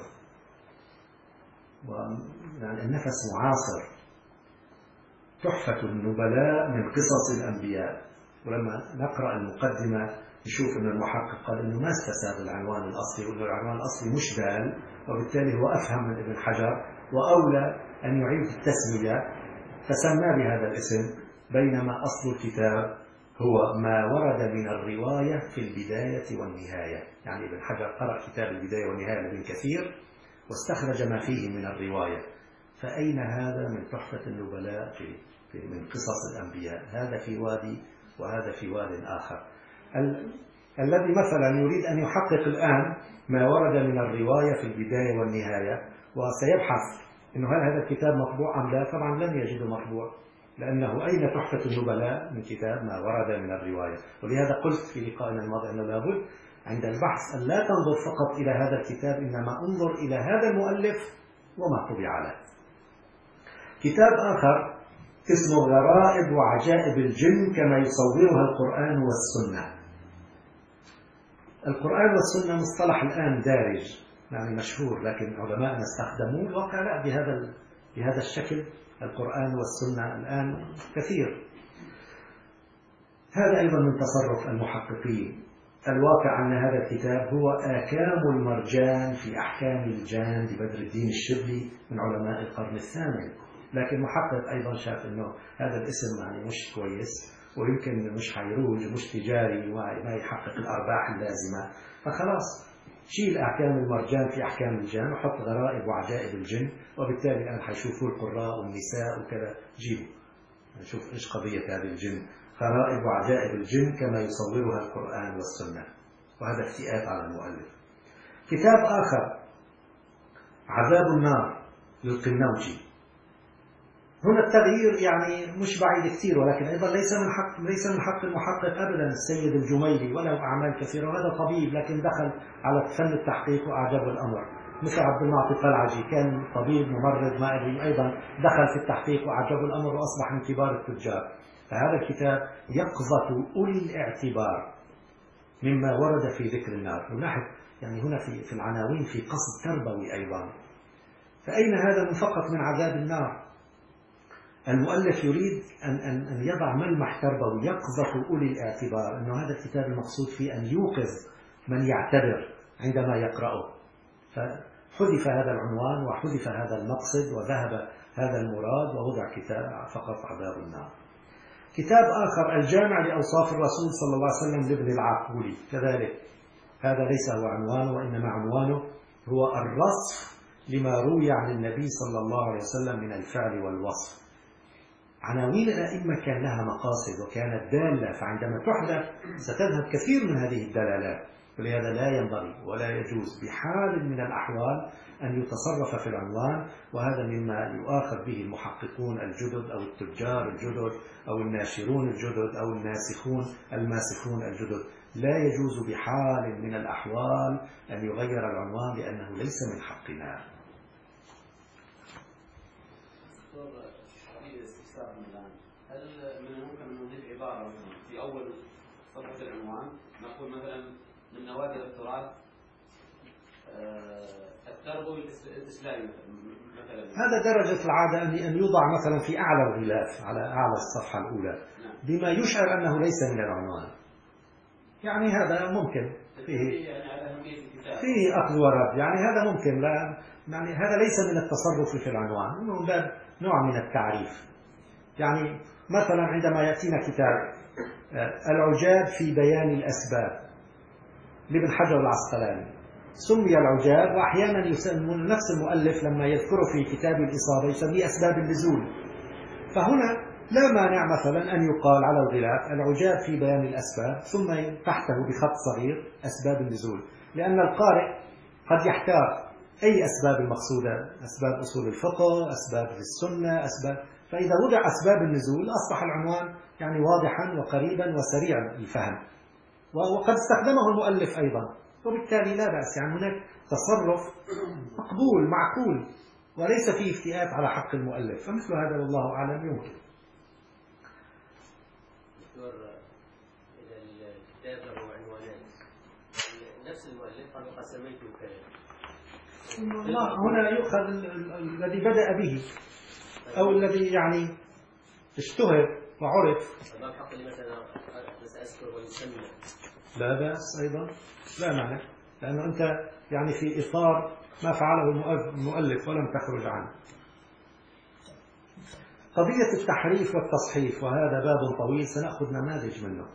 يعني النفس معاصر. تحفة النبلاء من قصص الأنبياء. ولما نقرأ المقدمة نشوف أن المحقق قال أنه ما استساغ العنوان الأصلي، وأن العنوان الأصلي مش دال، وبالتالي هو أفهم من ابن حجر وأولى أن يعيد التسمية، فسمى بهذا الاسم، بينما أصل الكتاب هو ما ورد من الرواية في البداية والنهاية. يعني ابن حجر قرأ كتاب البداية والنهاية لابن كثير واستخرج ما فيه من الرواية. فأين هذا من تحفة النبلاء من قصص الأنبياء؟ هذا في وادي وهذا في واد آخر. الذي مثلا يريد أن يحقق الآن ما ورد من الرواية في البداية والنهاية وسيبحث إنه هل هذا الكتاب مطبوع أم لا، طبعا لن يجد مطبوع، لأنه أين تحفة النبلاء من كتاب ما ورد من الرواية. ولهذا قلت في لقائنا الماضي أنه لابد عند البحث أن لا تنظر فقط إلى هذا الكتاب، إنما انظر إلى هذا المؤلف وما طبع له. كتاب آخر اسمه غرائب وعجائب الجن كما يصورها القرآن والسنة. القرآن والسنة مصطلح الآن دارج، يعني مشهور، لكن علماءنا استخدموه الواقع لا بهذا الشكل. القرآن والسنة الآن كثير. هذا أيضا من تصرف المحققين. الواقع أن هذا الكتاب هو آكام المرجان في أحكام الجان لبدر الدين الشبلي من علماء القرن الثامن، لكن محقق أيضا شاف أنه هذا الاسم يعني مش كويس، ويمكن مش هيروج، مش تجاري، وما يحقق الأرباح اللازمة، فخلاص شيل أحكام المرجان في أحكام الجان وحط غرائب وعجائب الجن، وبالتالي الآن حيشوفوا القراء والنساء وكذا، جيبوا نشوف إيش قضية هذه الجن، غرائب وعجائب الجن كما يصورها القرآن والسنة. وهذا افتئات على المؤلف. كتاب آخر عذاب النار للقنوجي. هنا التغيير يعني مش بعيد كثير، ولكن أيضا ليس من حق المحقق أبدا السيد الجميلي، وله أعمال كثيرة، وهذا طبيب لكن دخل على فن التحقيق وأعجبه الأمر. مثل عبد المعطي القلعجي كان طبيب ممرض ما أدري، أيضا دخل في التحقيق وأعجبه الأمر وأصبح من كبار التجار. فهذا الكتاب يقظة أولي الاعتبار مما ورد في ذكر النار. نلاحظ يعني هنا في العناوين في قصد تربوي أيضا. فأين هذا من فقط من عذاب النار؟ المؤلف يريد أن يضع ملمح تربوي، يقظة أولي الاعتبار، أنه هذا الكتاب المقصود فيه أن يوقظ من يعتبر عندما يقرأه. فحذف هذا العنوان وحذف هذا المقصد وذهب هذا المراد ووضع كتاب فقط عذاب النار. كتاب آخر الجامع لأوصاف الرسول صلى الله عليه وسلم لابن العقولي، كذلك هذا ليس هو عنوانه، وإنما عنوانه هو الرصف لما روي عن النبي صلى الله عليه وسلم من الفعل والوصف. عناوين الأئمة كان لها مقاصد وكانت دالة، فعندما تحدث ستذهب كثير من هذه الدلالات، ولهذا لا ينبغي ولا يجوز بحال من الأحوال أن يتصرف في العنوان. وهذا مما يؤاخذ به المحققون الجدد أو التجار الجدد أو الناشرون الجدد أو الماسخون الجدد. لا يجوز بحال من الأحوال أن يغير العنوان لأنه ليس من حقنا. هل من الممكن أن نضيف عبارة في أول صفحة العنوان نقول مثلا من نوادر التراث التربوي الإسلامي مثلا؟ هذا درجة العادة أن يوضع مثلا في أعلى الغلاف على أعلى الصفحة الأولى بما يشعر أنه ليس من العنوان. يعني هذا ممكن فيه أخذ ورد، يعني هذا ممكن، لا يعني هذا ليس من التصرف في العنوان، من باب نوع من التعريف. يعني مثلا عندما يأتينا كتاب العجاب في بيان الأسباب لابن حجر العسقلاني، سمي العجاب، وأحيانا يسمون نفس المؤلف لما يذكر في كتاب الإصابة يسميه أسباب النزول. فهنا لا مانع مثلا أن يقال على الغلاف العجاب في بيان الأسباب ثم تحته بخط صغير أسباب النزول، لأن القارئ قد يحتار أي أسباب المقصودة، أسباب أصول الفقه، أسباب في السنة، أسباب. فإذا وضع أسباب النزول أصبح العنوان يعني واضحا وقريبا وسريع الفهم، وقد استخدمه المؤلف أيضا، وبالتالي لا بأس. يعني هناك تصرف مقبول معقول وليس فيه افتئات على حق المؤلف، فمثل هذا والله أعلم يمكن. دكتور، إذا الكتاب له عنوانات نفس المؤلف قال قسميت كذا، هنا يؤخذ الذي بدأ به أو الذي يعني اشتهر وعرف. ما الحق لي مثلا بس أذكر ويسمى؟ لا بأس أيضا، لا معنى، لأنه أنت يعني في إطار ما فعله المؤلف ولم تخرج عنه. قضية التحريف والتصحيف، وهذا باب طويل سنأخذ نماذج منه.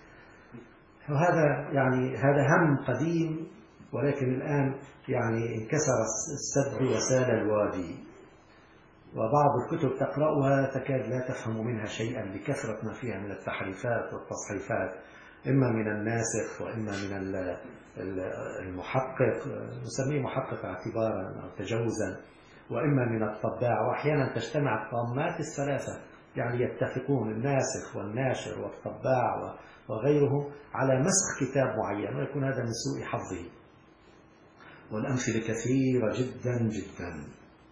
وهذا يعني هذا هم قديم، ولكن الآن يعني انكسر السد وسال الوادي، وبعض الكتب تقرأها تكاد لا تفهم منها شيئا لكثرة ما فيها من التحريفات والتصحيفات، إما من الناسخ وإما من المحقق، نسميه محقق اعتبارا أو تجوزا، وإما من الطباع. وأحيانا تجتمع الطامات الثلاثة، يعني يتفقون الناسخ والناشر والطباع وغيرهم على مسخ كتاب معين، ويكون هذا من سوء حظه. والأمثلة كثيرة جدا جدا.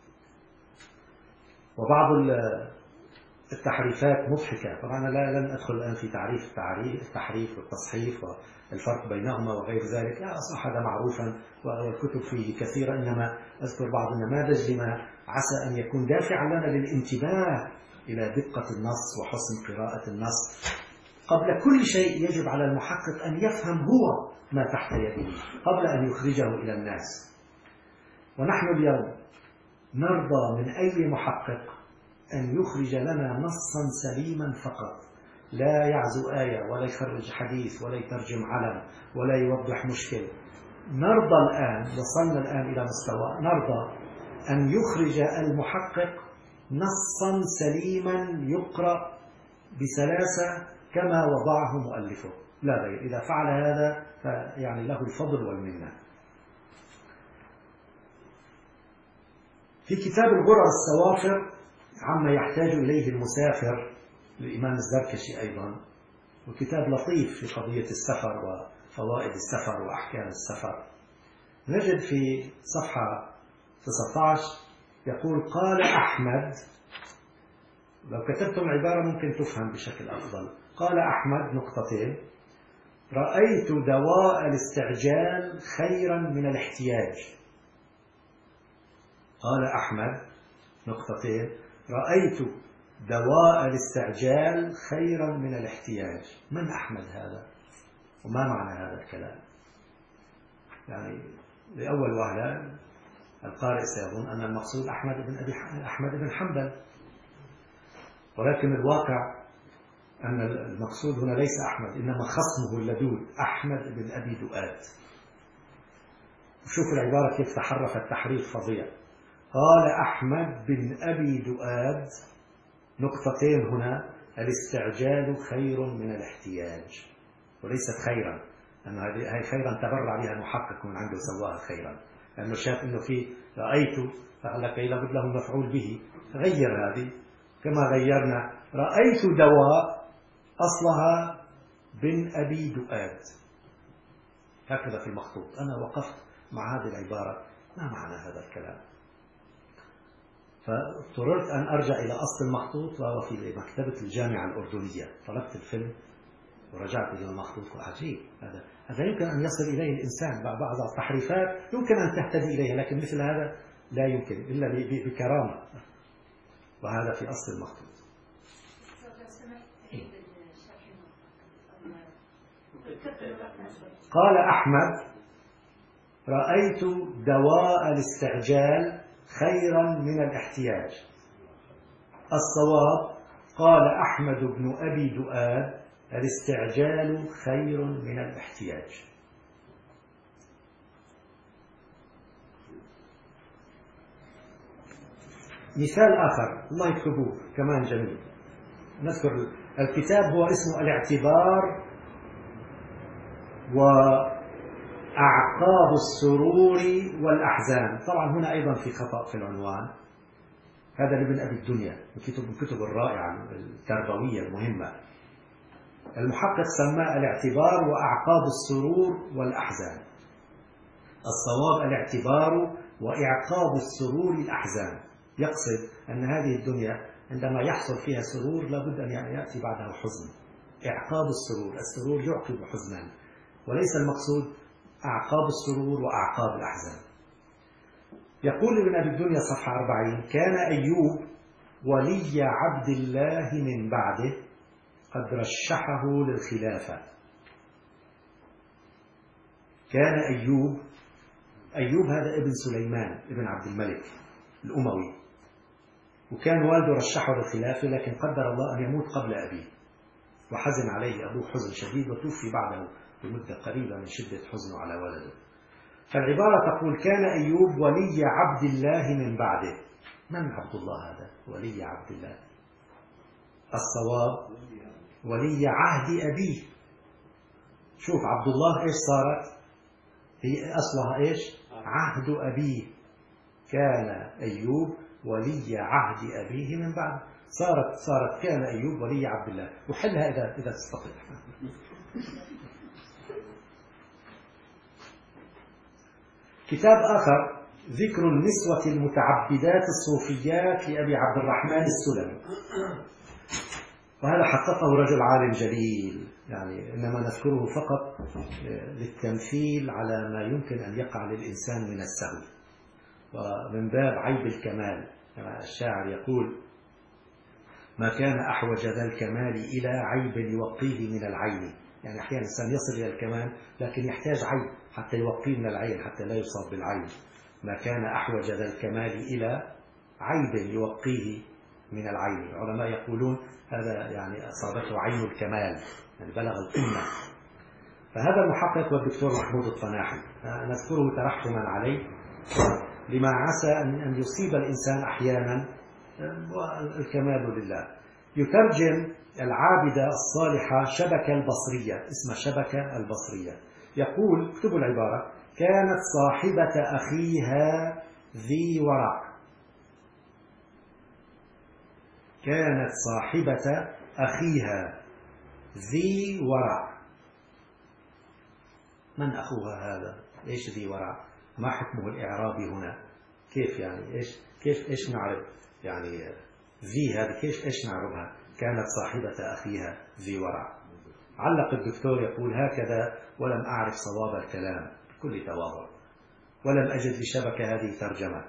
وبعض التحريفات مضحكة. طبعا أنا لن أدخل الآن في تعريف التحريف والتصحيف والفرق بينهما وغير ذلك، لا أصبح هذا معروفا والكتب فيه كثيرة، إنما أذكر بعض النماذج لما عسى أن يكون دافعا لنا للانتباه إلى دقة النص وحسن قراءة النص. قبل كل شيء يجب على المحقق أن يفهم هو ما تحت يده قبل أن يخرجه إلى الناس. ونحن اليوم نرضى من أي محقق أن يخرج لنا نصا سليما فقط، لا يعزو آية ولا يخرج حديث ولا يترجم علم ولا يوضح مشكل. نرضى الآن، وصلنا الآن إلى مستوى نرضى أن يخرج المحقق نصا سليما يقرأ بسلاسة كما وضعه مؤلفه لا غير. إذا فعل هذا فيعني له الفضل والمنة. في كتاب الغرر السوافر عما يحتاج إليه المسافر للإمام الزركشي أيضا، وكتاب لطيف في قضية السفر وفوائد السفر وأحكام السفر، نجد في صفحة 19 يقول: قال أحمد، لو كتبتم عبارة ممكن تفهم بشكل أفضل. قال أحمد نقطتين: رأيت دواء الاستعجال خيرا من الاحتياج. قال أحمد نقطتين: رأيت دواء الاستعجال خيرا من الاحتياج. من أحمد هذا؟ وما معنى هذا الكلام؟ يعني لأول وهلة القارئ سيظن أن المقصود أحمد بن حنبل، ولكن الواقع أن المقصود هنا ليس أحمد، إنما خصمه اللدود أحمد بن أبي دؤاد. شوف العبارة كيف تحرفت تحريف فظيع. قال أحمد بن أبي دؤاد نقطتين هنا: الاستعجال خير من الاحتياج، وليست خيرا، أن هذه خيرا تبرع بها المحقق من عنده سواها خيرا، لأنه شاف أنه في رأيت فقال لك لابد له مفعول به، غير هذه كما غيرنا رأيت دواء أصلها بن أبي دؤاد، هكذا في المخطوط. أنا وقفت مع هذه العبارة، ما معنى هذا الكلام؟ فاضطررت أن أرجع إلى أصل المخطوط، وهو في مكتبة الجامعة الأردنية. طلبت الفيلم ورجعت إلى المخطوط. عجيب، هذا يمكن أن يصل إليه الإنسان. بعض التحريفات يمكن أن تهتدي إليها، لكن مثل هذا لا يمكن إلا بكرامة، وهذا في أصل المخطوط. قال أحمد: رأيت دواء الاستعجال خيرا من الاحتياج. الصواب: قال أحمد بن أبي دؤاد: الاستعجال خير من الاحتياج. مثال آخر الله يكتبوه كمان جميل، نذكر الكتاب هو اسمه الاعتبار وأعقاب السرور والأحزان. طبعا هنا أيضا في خطأ في العنوان، هذا لابن أبي الدنيا، من الكتب الرائعة التربوية المهمة. المحقق سماه الاعتبار وأعقاب السرور والأحزان. الصواب الاعتبار وإعقاب السرور الأحزان، يقصد أن هذه الدنيا عندما يحصل فيها سرور لابد أن يأتي بعده حزن. إعقاب السرور يعقب حزنا، وليس المقصود أعقاب السرور وأعقاب الأحزان. يقول ابن أبي الدنيا صفحة 40: كان أيوب ولي عبد الله من بعده قد رشحه للخلافة. كان أيوب هذا ابن سليمان ابن عبد الملك الأموي، وكان والده رشحه للخلافة، لكن قدر الله أن يموت قبل أبيه، وحزن عليه أبوه حزن شديد، وتوفي بعده بمدة قريبة من شدة حزنه على ولده. فالعبارة تقول: كان أيوب ولي عبد الله من بعده. من عبد الله هذا؟ ولي عبد الله. الصواب ولي عهد أبيه. شوف عبد الله إيش صارت؟ هي أصلها إيش؟ عهد أبيه. كان أيوب ولي عهد أبيه من بعد، صارت كان أيوب ولي عبد الله. وحلها إذا تستطيع. كتاب آخر ذكر النسوة المتعبدات الصوفيات لأبي عبد الرحمن السلمي، وهذا حققه رجل عالم جليل، يعني إنما نذكره فقط للتمثيل على ما يمكن أن يقع للإنسان من السهو، ومن باب عيب الكمال. كما الشاعر يقول: ما كان أحوج ذا الكمال إلى عيب يوقيه من العين. يعني أحيانا الإنسان يصل إلى الكمال لكن يحتاج عيب حتى يوقيه من العين، حتى لا يصاب بالعين. ما كان أحوج ذا الكمال إلى عيب يوقيه من العين. العلماء يقولون هذا يعني أصابته عين الكمال، يعني بلغ القمة. فهذا المحقق والدكتور محمود الطناحي نذكره ترحما عليه لما عسى أن يصيب الإنسان أحيانا، والكمال لله. يترجم العابدة الصالحة شبكة البصرية، اسمها شبكة البصرية. يقول اكتبوا العبارة: كانت صاحبة أخيها ذي ورع. كانت صاحبة أخيها ذي ورع. من أخوها هذا؟ إيش ذي ورع؟ ما حكمه الإعرابي هنا؟ كيف يعني؟ إيش نعرف يعني ذي هذه؟ إيش نعرفها؟ كانت صاحبة أخيها ذي ورع. علق الدكتور يقول: هكذا ولم أعرف صواب الكلام بكل تواضع، ولم أجد لشبكة هذه ترجمة.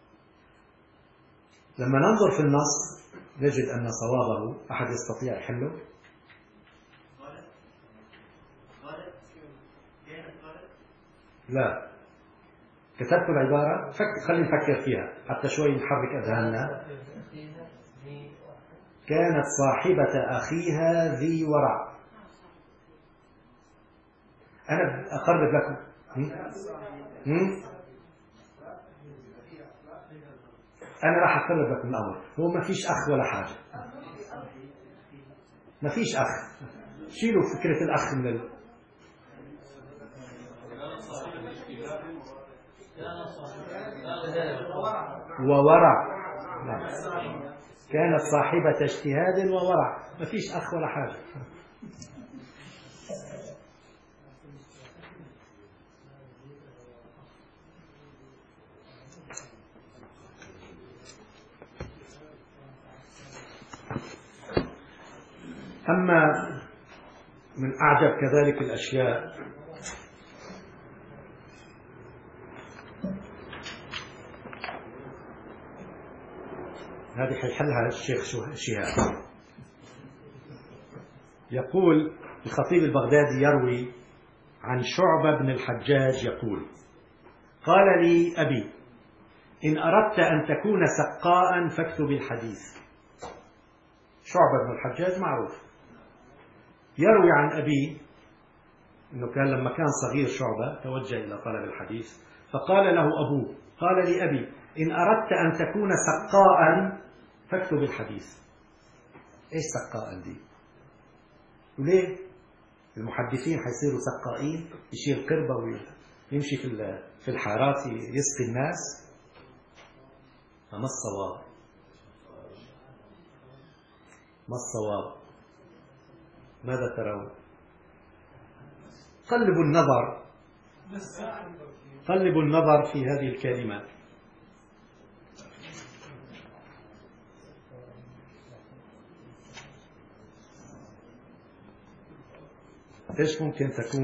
لما ننظر في النص نجد أن صوابه أحد يستطيع يحله؟ لا، كتبت العبارة، خلينا نفكر فيها حتى شوي نحرك أذهاننا. كانت صاحبة أخيها ذي ورع. أنا أقرب لكم. أنا راح أقرب لكم الأمر. هو ما فيش أخ ولا حاجة، ما فيش أخ. شيلوا فكرة الأخ من وورع. كانت صاحبة اجتهاد وورع، ما فيش أخ ولا حاجة. أما من أعجب كذلك الأشياء هذه حيحلها الشيخ شهاب. يقول الخطيب البغدادي يروي عن شعبة بن الحجاج يقول: قال لي أبي: إن أردت أن تكون سقاء فاكتب الحديث. شعبة بن الحجاج معروف. يروي عن أبي أنه كان لما كان صغير شعبة توجه إلى طلب الحديث، فقال له أبوه: قال لي أبي: إن أردت أن تكون سقاء فاكتب الحديث. إيش سقاء دي؟ وليه المحدثين حيصيروا سقائين؟ يشيل قربة ويمشي في الحارات يسقي الناس؟ فما الصواب؟ ما الصواب؟ ماذا ترون؟ قلبوا النظر في هذه الكلمات. إيش ممكن تكون؟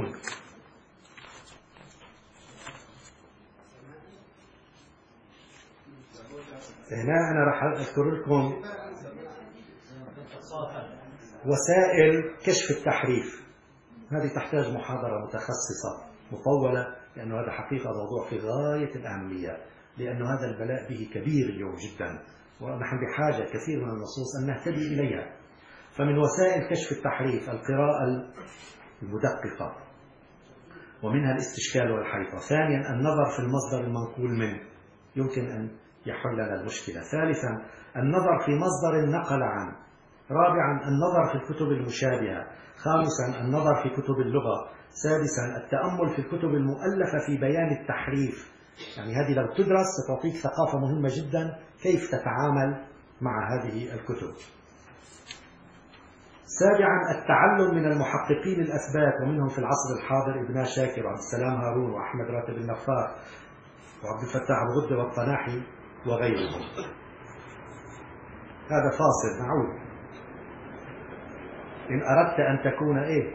هنا أنا راح أذكر لكم وسائل كشف التحريف. هذه تحتاج محاضرة متخصصة مطولة، لأنه هذا حقيقة موضوع في غاية الأهمية، لأن هذا البلاء به كبير اليوم جدا، ونحن بحاجة كثير من النصوص أن نهتدي إليها. فمن وسائل كشف التحريف القراءة المدققة، ومنها الاستشكال والحيطة. ثانيا النظر في المصدر المنقول منه، يمكن أن يحل لنا المشكلة. ثالثا النظر في مصدر نقل عنه. رابعا النظر في الكتب المشابهة. خامسا النظر في كتب اللغة. سادسا التأمل في الكتب المؤلفة في بيان التحريف، يعني هذه لو تدرس ستعطيك ثقافة مهمة جدا كيف تتعامل مع هذه الكتب. سابعا التعلم من المحققين الأثبات، ومنهم في العصر الحاضر ابن شاكر وعبد السلام هارون وأحمد راتب النفار وعبد الفتاح الغدة والطناحي وغيرهم. هذا فاصل، نعود. إن أردت أن تكون إيه؟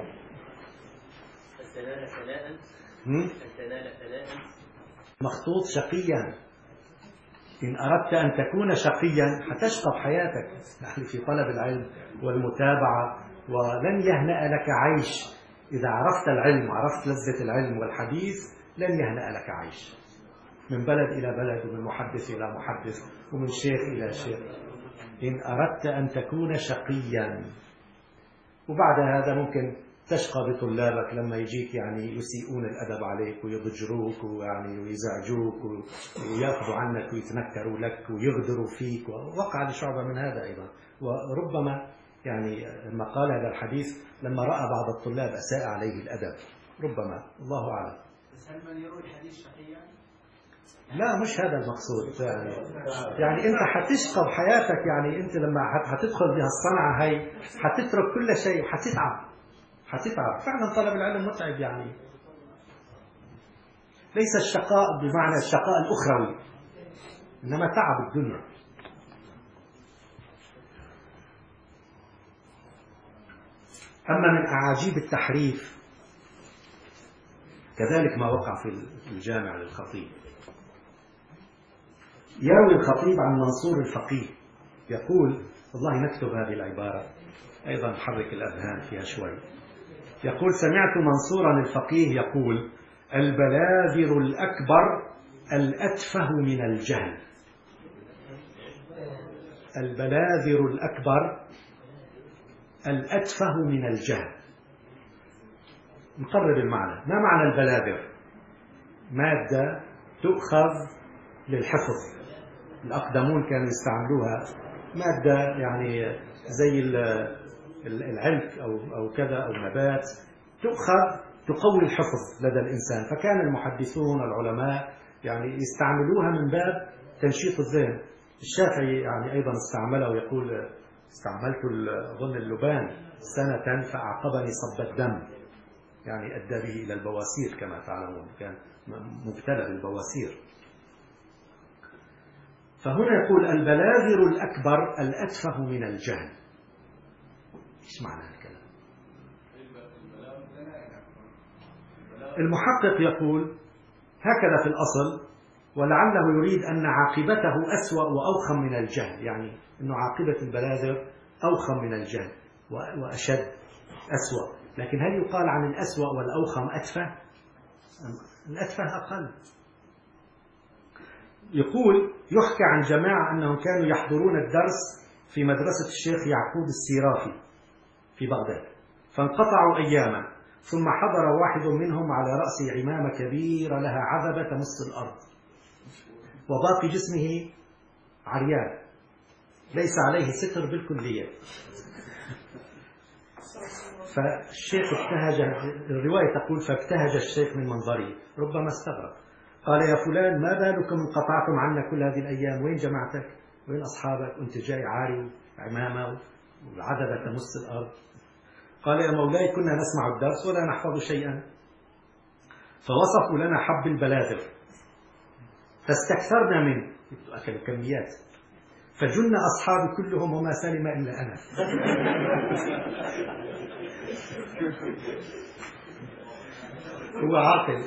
مخطوط شقيا. إن أردت أن تكون شقيا حتشقى بحياتك، نحن في طلب العلم والمتابعة، ولن يهنأ لك عيش إذا عرفت العلم وعرفت لذة العلم والحديث. لن يهنأ لك عيش من بلد إلى بلد، ومن محدث إلى محدث، ومن شيخ إلى شيخ. إن أردت أن تكون شقيا. وبعد هذا ممكن تشقى بطلابك لما يجيك يعني يسيئون الأدب عليك ويضجروك ويعني ويزعجوك ويأخذوا عنك ويتنكروا لك ويغدروا فيك. ووقع لشعبة من هذا أيضا. وربما يعني لما قال هذا الحديث لما رأى بعض الطلاب أساء عليه الأدب، ربما، الله أعلم. بس هل من يروي الحديث شقيا؟ لا، مش هذا المقصود. يعني أنت حتشقى بحياتك. يعني أنت لما حتدخل بهالصنعة هاي حتترك كل شيء وحتتعب. فعلا طلب العلم متعب. يعني ليس الشقاء بمعنى الشقاء الأخروي، إنما تعب الدنيا. أما من أعاجيب التحريف كذلك ما وقع في الجامع للخطيب. يروي الخطيب عن منصور الفقيه يقول، والله نكتب هذه العبارة أيضا نحرك الأذهان فيها شوي. يقول: سمعت منصورا الفقيه يقول: البلاذر الأكبر الأتفه من الجهل. البلاذر الأكبر الأتفه من الجهل. نقرر المعنى. ما معنى البلاذر؟ مادة تؤخذ للحفظ. الأقدمون كانوا يستعملوها مادة يعني زي العلك أو كذا أو نبات، تؤخذ تقوي الحفظ لدى الإنسان. فكان المحدثون العلماء يعني يستعملوها من باب تنشيط الذهن. الشافعي يعني أيضا استعمله، يقول: استعملت أظن اللبان سنة فأعقبني صب الدم، يعني أدى به إلى البواسير كما تعلمون، كان مبتلى بالبواسير. فهنا يقول: البلاذر الأكبر الأتفه من الجهل. إيش معنى الكلام؟ المحقق يقول هكذا في الأصل، ولعله يريد أن عاقبته أسوأ وأوخم من الجهل، يعني أن عاقبة البلاذر أوخم من الجهل وأشد أسوأ. لكن هل يقال عن الأسوأ والأوخم أتفه؟ الأتفه أقل. يقول: يحكى عن جماعة أنهم كانوا يحضرون الدرس في مدرسة الشيخ يعقوب السيرافي في بغداد، فانقطعوا أياما، ثم حضر واحد منهم على رأس عمامة كبيرة لها عذبة تمس الأرض، وباقي جسمه عريان ليس عليه ستر بالكلية. فالشيخ ابتهج، الرواية تقول: فابتهج الشيخ من منظره، ربما استغرب. قال: يا فلان، ما بالكم انقطعتم عنا كل هذه الأيام؟ وين جماعتك؟ وين أصحابك؟ وانت جاي عاري عمامة والعذبة تمس الأرض. قال: يا مولاي، كنا نسمع الدرس ولا نحفظ شيئا. فوصفوا لنا حب البلاذر فاستكثرنا منه، أكلوا كميات، فجن أصحابي كلهم وما سلم إلا أنا. هو عاقل.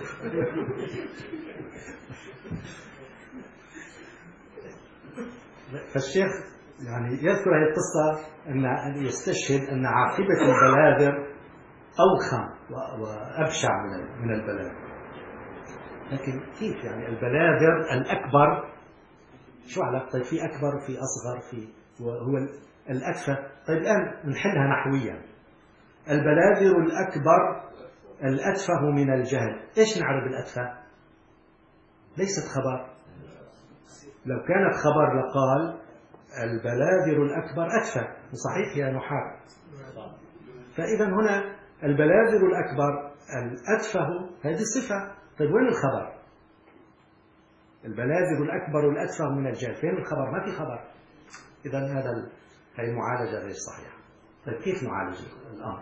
فالشيخ يعني يذكر هذه القصة أن يستشهد أن عاقبة البلاذر أوخم وأبشع من البلاذر. لكن كيف يعني البلاذر الأكبر؟ شو علاقة؟ طيب في أكبر وفي أصغر، في وهو الأتفه. طيب الآن نحلها نحويا. البلاذر الأكبر الأتفه من الجهل. إيش نعرف الأتفه؟ ليست خبر. لو كانت خبر لقال البلاذر الأكبر أتفه، صحيح يا نحاة؟ فإذا هنا البلاذر الأكبر الأتفه هذه صفة. طيب وين الخبر؟ البلاذر الأكبر الأتفه من الجهل، فين الخبر؟ ما في خبر. إذا هذه معالجة غير صحيحة. طيب كيف نعالج الأمر؟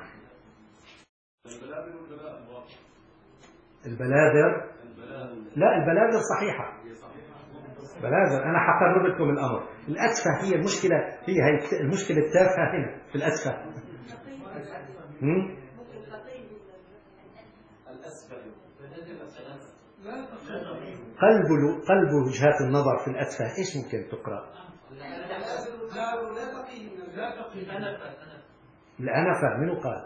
البلاذر لا، البلاذر صحيحة. بلاذر أنا حقرب لكم الأمر. الأتفه هي المشكلة، هي المشكلة التافهة هنا في الأتفه. قلب وجهات النظر في الأتفه إيش ممكن تقرأ؟ الأنفة. منو قال؟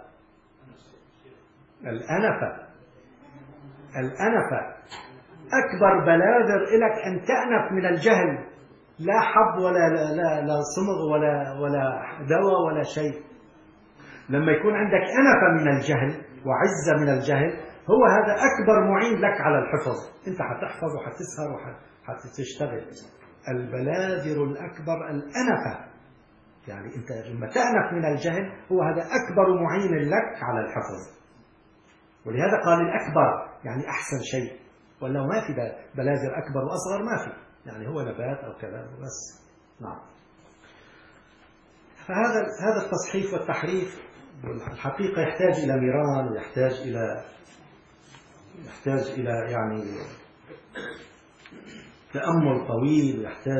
الأنفة أكبر بلاذر إلك أن تأنف من الجهل، لا حب ولا صمغ ولا دواء ولا شيء. لما يكون عندك أنفة من الجهل وعزة من الجهل، هو هذا أكبر معين لك على الحفظ. أنت حتحفظ وحتسهر وحتشتغل. البلادر الأكبر الأنفة، يعني أنت لما تأنف من الجهل هو هذا أكبر معين لك على الحفظ. ولهذا قال الأكبر يعني أحسن شيء، ولا ما في بلادر أكبر وأصغر، ما في، يعني هو نبات أو كذا بس. نعم. فهذا التصحيف والتحريف الحقيقة يحتاج إلى ميران، ويحتاج إلى يعني تأمل طويل، ويحتاج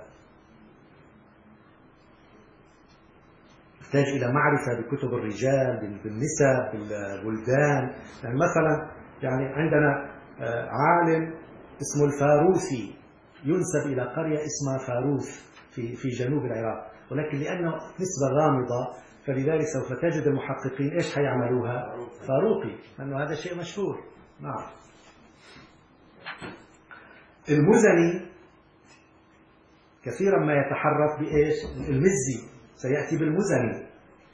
إلى معرفة بكتب الرجال، بالنسب، بالبلدان. يعني مثلا يعني عندنا عالم اسمه الفاروسي، ينسب إلى قرية اسمها فاروس في جنوب العراق، ولكن لأنه نسبة غامضة فلذلك سوف تجد المحققين إيش حيعملوها؟ فاروقي، لأنه هذا شيء مشهور. نعم. المزني كثيرا ما يتحرك بإيش؟ المزي سيأتي بالمزني.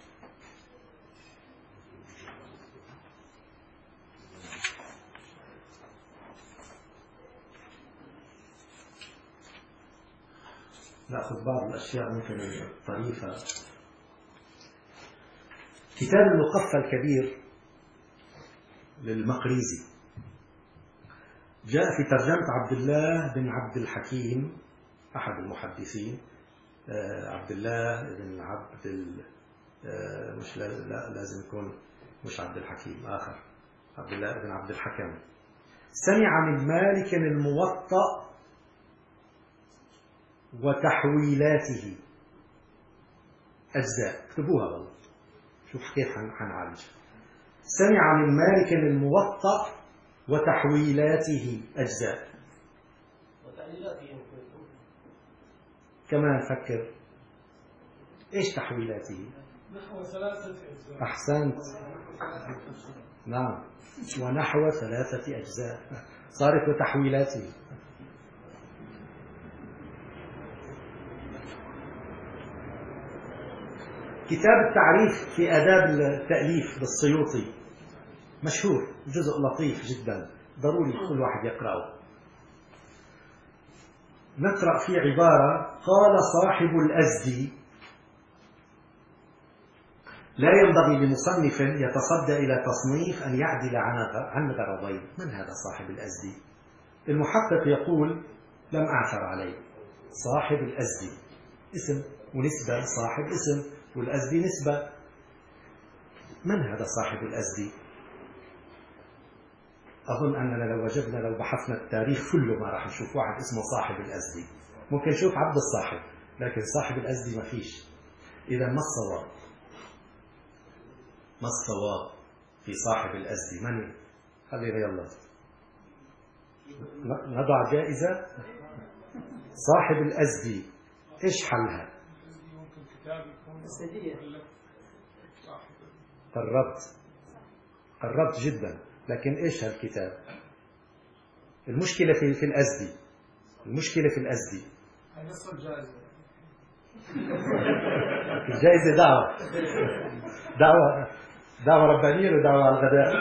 نأخذ بعض الأشياء ممكن الطريفة. كتاب المقفى الكبير للمقريزي جاء في ترجمة عبد الله بن عبد الحكيم أحد المحدثين. عبد الله بن مش لا لازم يكون مش عبد الحكيم، آخر عبد الله بن عبد الحكم. سمع من مالك الموطأ وتحويلاته أجزاء. اكتبوها والله، شوف كيف حنعالج. سمع من مالك الموطأ وتحويلاته أجزاء. كمان فكر إيش تحويلاته؟ نحو 3 أجزاء. أحسنت. نعم، ونحو 3 أجزاء صارت وتحويلاته. كتاب التعريف في آداب التأليف بالسيوطي مشهور، جزء لطيف جدا، ضروري كل واحد يقرأه. نقرأ فيه عبارة: قال صاحب الأزدي: لا ينبغي لمصنف يتصدى إلى تصنيف أن يعدل عن غرضين. من هذا صاحب الأزدي؟ المحقق يقول: لم أعثر عليه. صاحب الأزدي اسم ونسبة، صاحب اسم والأزدي نسبة. من هذا صاحب الأزدي؟ أظن أننا لو بحثنا التاريخ كله ما راح نشوف واحد اسمه صاحب الأزدي. ممكن نشوف عبد الصاحب، لكن صاحب الأزدي ما فيش. إذا ما الصواب؟ ما الصواب في صاحب الأزدي؟ من؟ خلينا يلا نضع جائزة. صاحب الأزدي إيش حلها؟ ممكن كتاب يكون قربت جدا، لكن إيش هالكتاب؟ المشكلة في الأزدي. المشكلة في الأزدي. هيصل الجائزة. الجائزة دعوة ربانية ودعوة على الغداء.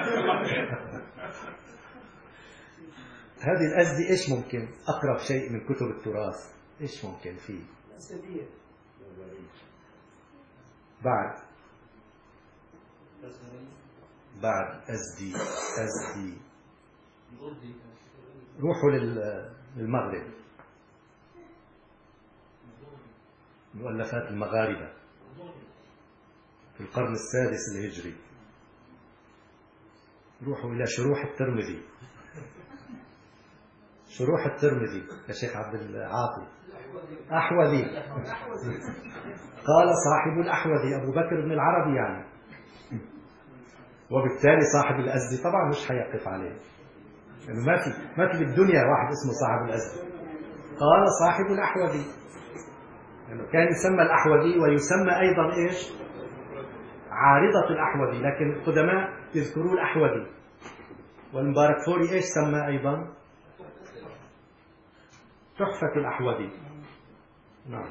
هذه الأزدي إيش ممكن؟ أقرب شيء من كتب التراث إيش ممكن فيه؟ بعد أزدي روحوا للمغرب، مؤلفات المغاربة في القرن السادس الهجري. روحوا إلى شروح الترمذي. شروح الترمذي يا شيخ عبد العاطي أحوذي. قال صاحب الأحوذي أبو بكر بن العربي يعني، وبالتالي صاحب الأزدي طبعا مش حيقف عليه، يعني ما في بالدنيا واحد اسمه صاحب الأزدي. قال صاحب الأحوذي، يعني كان يسمى الأحوذي ويسمى أيضا إيش؟ عارضة الأحوذي، لكن القدماء يذكروا الأحوذي. والمبارك فوري إيش سمى أيضا؟ تحفة الأحوذي. نعم.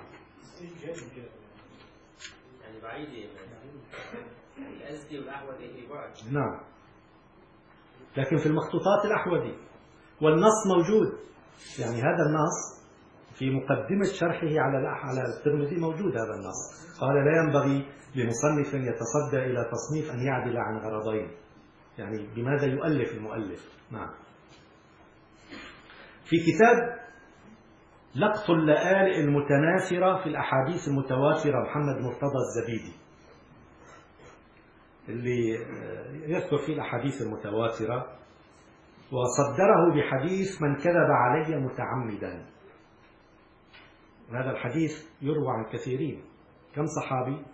يعني بعيد الأزدي والأحوذي بعد. نعم. لكن في المخطوطات الأحوذي، والنص موجود. يعني هذا النص في مقدمة شرحه على الترمذي موجود هذا النص. قال لا ينبغي لمصنف يتصدى إلى تصنيف أن يعدل عن غرضين. يعني بماذا يؤلف المؤلف. نعم. في كتاب لقط اللآلئ المتناثرة في الأحاديث المتواترة محمد مرتضى الزبيدي، اللي يذكر فيه الأحاديث المتواترة، وصدره بحديث من كذب علي متعمدا. هذا الحديث يروى عن كثيرين. كم صحابي؟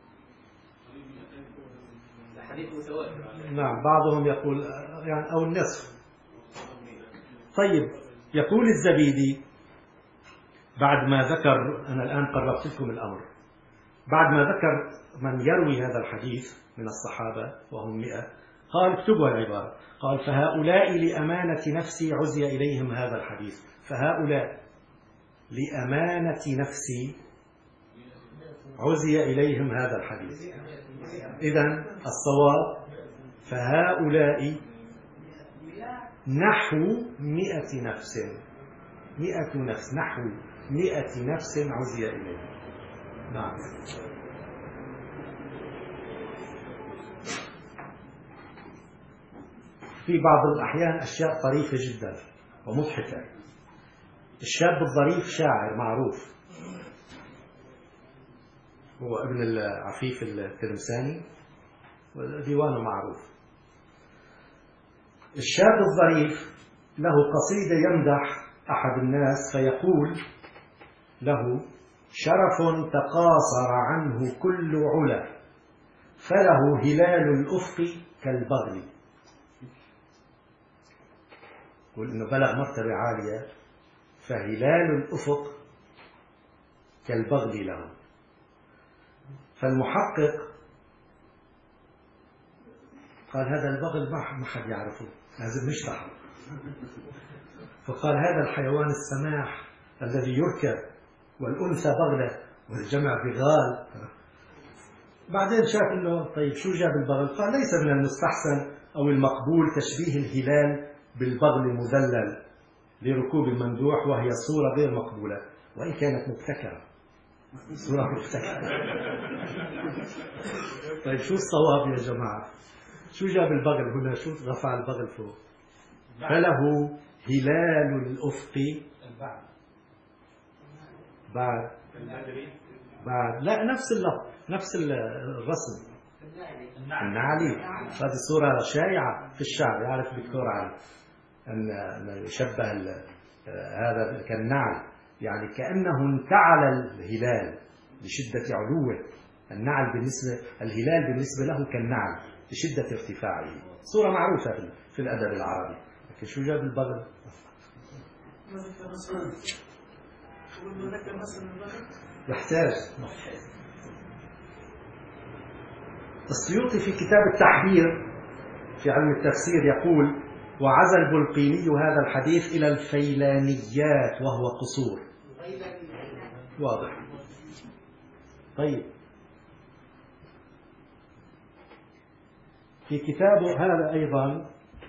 حديث متواتر. نعم، بعضهم يقول يعني أو النصف. طيب، يقول الزبيدي بعد ما ذكر، أنا الآن قربت لكم الأمر، بعد ما ذكر من يروي هذا الحديث من الصحابة وهم 100، قال اكتبوا العبارة، قال فهؤلاء لأمانة نفسي عزي إليهم هذا الحديث. فهؤلاء لأمانة نفسي عزي إليهم هذا الحديث. إذن الصواب فهؤلاء نحو 100 نفس، 100 نفس، نحو 100 نفس عزي إليهم. نعم. في بعض الأحيان أشياء طريفة جدا ومضحكة. الشاب الظريف شاعر معروف، هو ابن العفيف التلمساني وديوانه معروف. الشاب الظريف له قصيدة يمدح أحد الناس فيقول له شرف تقاصر عنه كل علا، فله هلال الأفق كالبغل. يقول إنه بلغ مرتبة عالية، فهلال الأفق كالبغل له. فالمحقق قال هذا البغل ما حد يعرفه، لازم نشرحه. فقال هذا الحيوان السماح الذي يركب، والأنثى بغلة والجمع بغال. بعدين شاف انه طيب شو جاب البغل؟ قال ليس من المستحسن او المقبول تشبيه الهلال بالبغل المذلل لركوب الممدوح، وهي صورة غير مقبولة وإن كانت مبتكرة، صورة مبتكرة. طيب شو الصواب يا جماعة؟ شو جاب البغل هنا؟ شو رفع البغل فوق؟ فله هلال الأفق بعد لا، نفس اللفظ، نفس الرسم، النعلي. هذه صورة شائعة في الشعر، يعرف الدكتور علي أن يشبه هذا كالنعل، يعني كأنه انتعل الهلال لشدة علوه. النعل الهلال بالنسبة له كالنعل لشدة ارتفاعه. صورة معروفة في الأدب العربي. لكن شو جاب البغل؟ يحتاج. السيوطي في كتاب التحبير في علم التفسير يقول وعزى البلقيني هذا الحديث إلى الفيلانيات وهو قصور. واضح. طيب، في كتابه هذا أيضا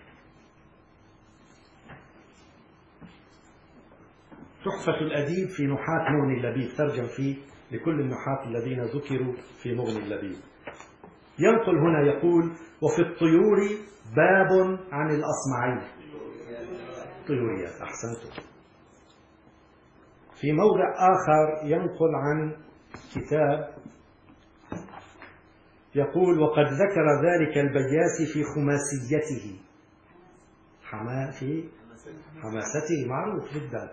تحفة الأديب في نحاة مغني اللبيب، ترجم فيه لكل النحاة الذين ذكروا في مغني اللبيب. ينقل هنا يقول وفي الطيور باب عن الأصمعين. طيوريات، أحسنتم. في موضع آخر ينقل عن كتاب يقول وقد ذكر ذلك البياسي في خماسيته. في حماسته معروف جدا.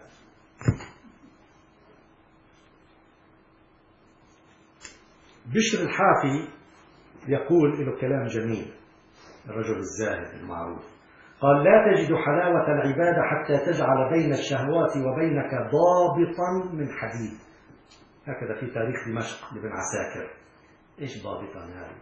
بشر الحافي يقول له كلام جميل، الرجل الزاهد المعروف، قال لا تجد حلاوة العبادة حتى تجعل بين الشهوات وبينك ضابطا من حديد. هكذا في تاريخ دمشق لابن عساكر. ايش ضابطا هذا؟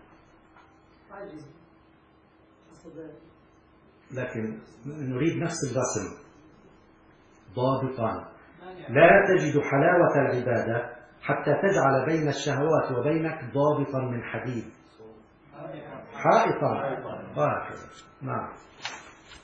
لكن نريد نفس الرسم. ضابطا، لا تجد حلاوة العبادة حتى تجعل بين الشهوات وبينك ضابطا من حديد. حائطا. نعم.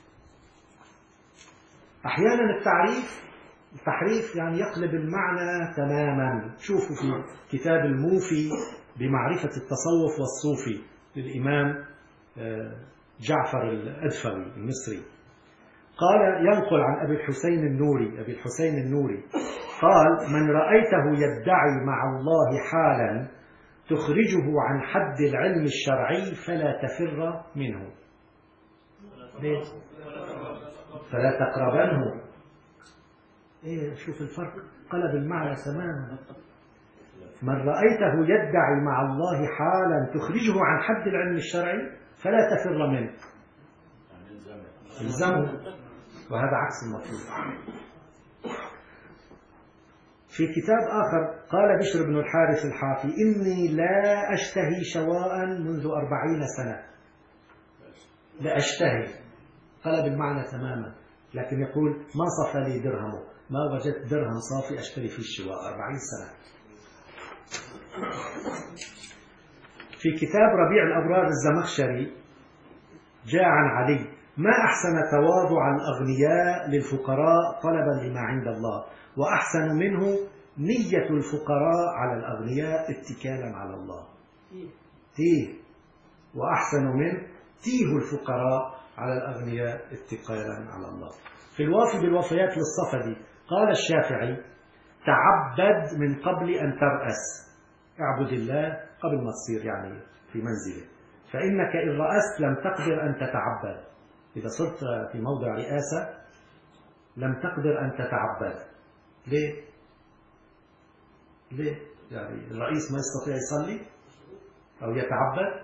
أحيانا التحريف يعني يقلب المعنى تماما. شوفوا في كتاب الموفي بمعرفة التصوف والصوفي للإمام جعفر الأدفوي المصري، قال ينقل عن أبي الحسين النوري قال: من رأيته يدعي مع الله حالا تخرجه عن حد العلم الشرعي فلا تفر منه. ليه؟ فلا تقربنه. ايه، شوف الفرق، قلب المعنى تماما. من رأيته يدعي مع الله حالا تخرجه عن حد العلم الشرعي فلا تفر منه، الزمه، وهذا عكس المطلوب. في كتاب آخر قال بشر بن الحارث الحافي: إني لا أشتهي شواء منذ 40 سنة. لا أشتهي، قلب المعنى تماما، لكن يقول: ما صفى لي درهمه، ما وجدت درهم صافي أشتري فيه الشواء 40 سنة. في كتاب ربيع الأبرار الزمخشري جاء عن علي: ما أحسن تواضع الأغنياء للفقراء طلبا لما عند الله، وأحسن منه نية الفقراء على الأغنياء اتكالا على الله. تيه، وأحسن منه تيه الفقراء على الأغنياء اتكالا على الله. في الوافي بالوفيات للصفدي قال الشافعي: تعبد من قبل أن ترأس، اعبد الله قبل ما تصير يعني في منزله، فإنك إن رأست لم تقدر أن تتعبد. إذا صرت في موضع رئاسة لم تقدر أن تتعبد. ليه؟ يعني الرئيس ما يستطيع يصلي أو يتعبد؟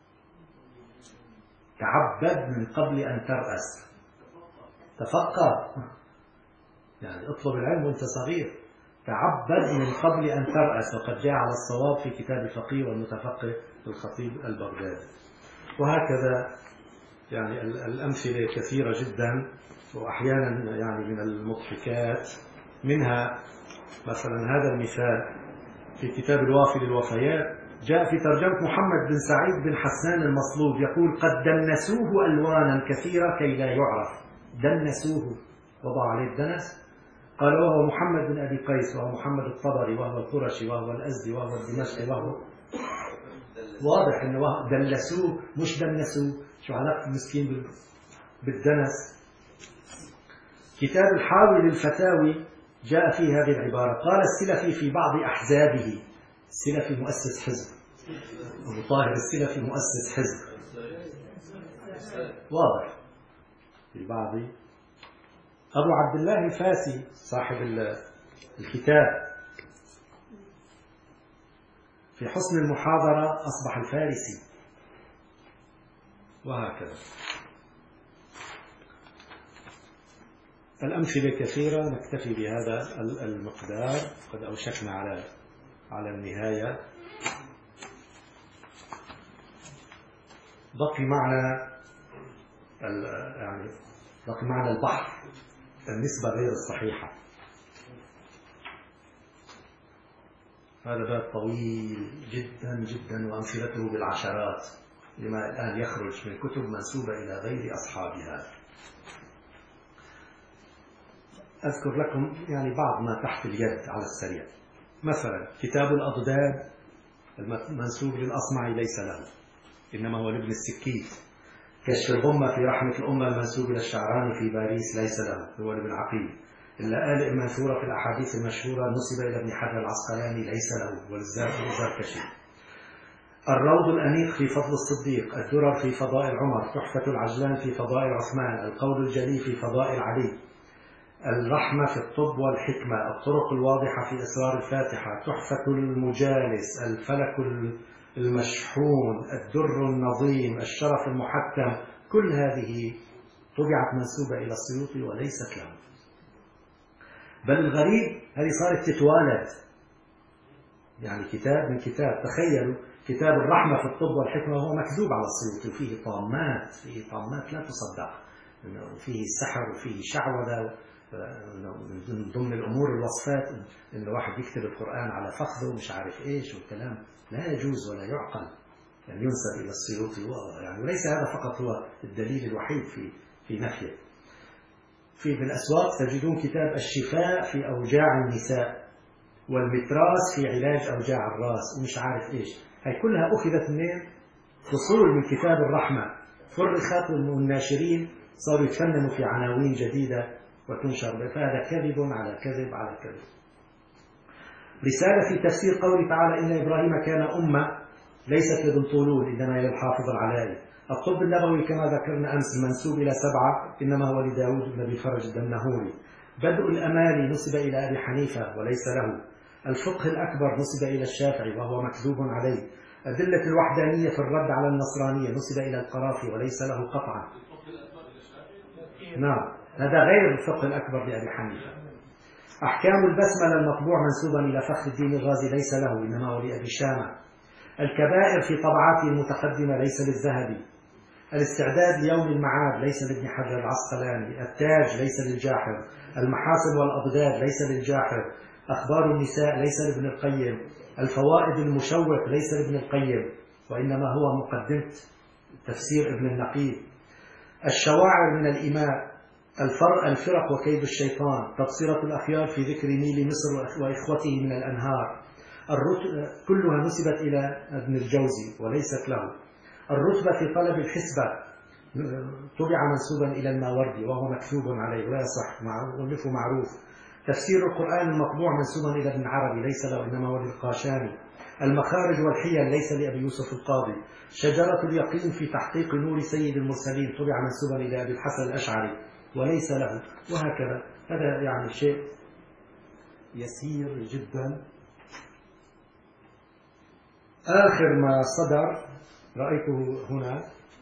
تعبد من قبل أن ترأس، تفقه، يعني اطلب العلم وانت صغير. تعبد من قبل أن ترأس، وقد جاء على الصواب في كتاب الفقيه والمتفقه للخطيب البغدادي. وهكذا يعني الأمثلة كثيرة جدا، وأحيانا يعني من المضحكات. منها مثلا هذا المثال في كتاب الوافي للوفيات، جاء في ترجمة محمد بن سعيد بن حسان المصلوب يقول: قد دنسوه ألوانا كثيرة كي لا يعرف. دنسوه، وضع عليه الدنس. قال: وهو محمد بن أبي قيس، وهو محمد الطبري، وهو القرشي، وهو الأزدي، وهو الدمشقي، وهو واضح أنه دلسوه مش دنسوه. شو علاقة المسكين بالدنس؟ كتاب الحاوي للفتاوي جاء فيه هذه العبارة. قال السلفي في بعض أحزابه، السلفي مؤسس حزب، أبو طاهر السلفي مؤسس حزب، واضح. في بعض أبو عبد الله الفاسي صاحب الكتاب في حسن المحاضرة أصبح الفارسي، وهكذا. الأمثلة كثيرة، نكتفي بهذا المقدار، قد أوشكنا على النهاية. بقي معنا البحر، النسبة غير الصحيحة. هذا باب طويل جدا جدا، وأمثلته بالعشرات لما الآن يخرج من كتب منسوبة إلى غير أصحابها. أذكر لكم يعني بعض ما تحت اليد على السريع. مثلا كتاب الأضداد المنسوب للأصمعي ليس له، إنما هو لابن السكيت. كشف الغمة في رحمة الأمة المنسوب إلى الشعراني في باريس ليس له، هو لابن عقيل. اللآلئ المنثورة في الأحاديث المشهورة نسب إلى ابن حجر العسقلاني ليس له، والزركشي. الروض الأنيق في فضل الصديق، الدرر في فضائل عمر، تحفة العجلان في فضائل عثمان، القول الجلي في فضائل علي، الرحمة في الطب والحكمة، الطرق الواضحة في أسرار الفاتحة، تحفة المجالس، الفلك المشحون، الدر النظيم، الشرف المحكم، كل هذه طبعت منسوبة إلى السيوطي وليست له. بل الغريب هذه صارت تتوالد، يعني كتاب من كتاب. تخيلوا كتاب الرحمة في الطب والحكمة وهو مكذوب على السيوطي، وفيه طامات لا تصدق، فيه سحر وفيه شعوذة. من ضمن الأمور الوصفات إن الواحد يكتب القرآن على فخذه ومش عارف إيش، والكلام لا يجوز ولا يعقل، يعني ينسب إلى السيوطي. يعني وليس هذا فقط هو الدليل الوحيد في نفيه. في بالأسواق تجدون كتاب الشفاء في أوجاع النساء والمتراس في علاج أوجاع الرأس ومش عارف إيش. هاي كلها أخذت منين؟ فصول من كتاب الرحمة فرخت، والناشرين صاروا يتفننوا في عناوين جديدة وتنشر. فهذا كذب على كذب على كذب. رسالة في تفسير قوله تعالى إن إبراهيم كان أمة ليست لابن طولون إنما إلى الحافظ العلائي. الطب النبوي كما ذكرنا أمس منسوب إلى 7 إنما هو لداود بن أبي فرج الدمنهوري. بدء الأمالي نسب إلى أبي حنيفة وليس له. الفقه الأكبر نسب إلى الشافعي وهو مكذوب عليه. أدلة الوحدانية في الرد على النصرانية نسب إلى القرافي وليس له قطعا. نعم، هذا غير الفقه الأكبر لأبي حنيفة. أحكام البسملة المطبوع منسوبا إلى فخر الدين الرازي ليس له إنما هو لأبي شامة. الكبائر في طبعاته المتقدمة ليس للذهبي. الاستعداد ليوم المعاد ليس لابن حجر العسقلاني. التاج ليس للجاحظ. المحاسن والأضداد ليس للجاحظ. أخبار النساء ليس لابن القيم. الفوائد المشوق ليس لابن القيم وإنما هو مقدمة تفسير ابن النقيب. الشواعر من الإماء. الفرق وكيد الشيطان. تبصرة الأخيار في ذكر نيل مصر وإخوته من الأنهار. كلها نسبت إلى ابن الجوزي وليست له. الرتبة في طلب الحسبة طبع منسوبا إلى الماوردي وهو مكتوب عليه ولا يصح مؤلفه معروف. تفسير القرآن المطبوع منسوبا إلى ابن عربي ليس له إنما هو للقاشاني. المخارج والحيل ليس لأبي يوسف القاضي. شجرة اليقين في تحقيق نور سيد المرسلين طبع منسوبا إلى أبي الحسن الأشعري وليس له. وهكذا. هذا يعني شيء يسير جدا. آخر ما صدر رأيته هنا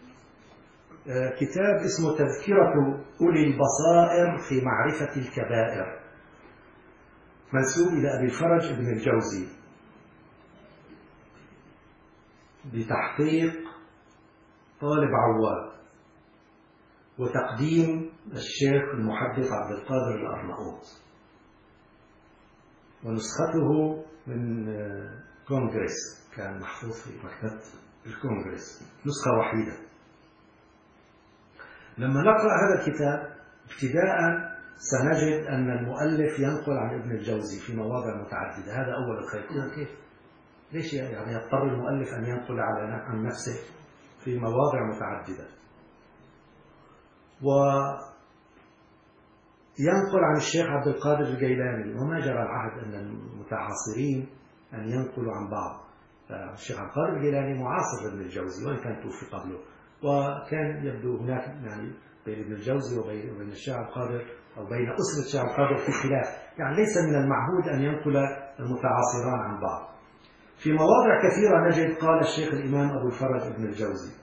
كتاب اسمه تذكرة أولي البصائر في معرفة الكبائر منسوب إلى أبي الفرج ابن الجوزي بتحقيق طالب عواد وتقديم الشيخ المحدث عبد القادر الأرناؤوط، ونسخته من كونغرس، كان محفوظ في مكتبة الكونغرس، نسخة وحيدة. لما نقرأ هذا الكتاب ابتداء سنجد أن المؤلف ينقل عن ابن الجوزي في مواضع متعددة. هذا أول الخير. كيف؟ ليش يعني يضطر المؤلف أن ينقل عن نفسه في مواضع متعددة؟ وينقل عن الشيخ عبد القادر الجيلاني، وما جرى العهد أن المتعاصرين أن ينقلوا عن بعض. الشيخ عبد القادر الجيلاني معاصر لابن الجوزي وإن كان توفي قبله، وكان يبدو هناك يعني بين ابن الجوزي وبين الشيخ عبد القادر أو بين أسرة الشيخ عبد القادر في خلاف، يعني ليس من المعهود أن ينقل المتعاصران عن بعض. في مواضع كثيرة نجد قال الشيخ الإمام أبو الفرج ابن الجوزي،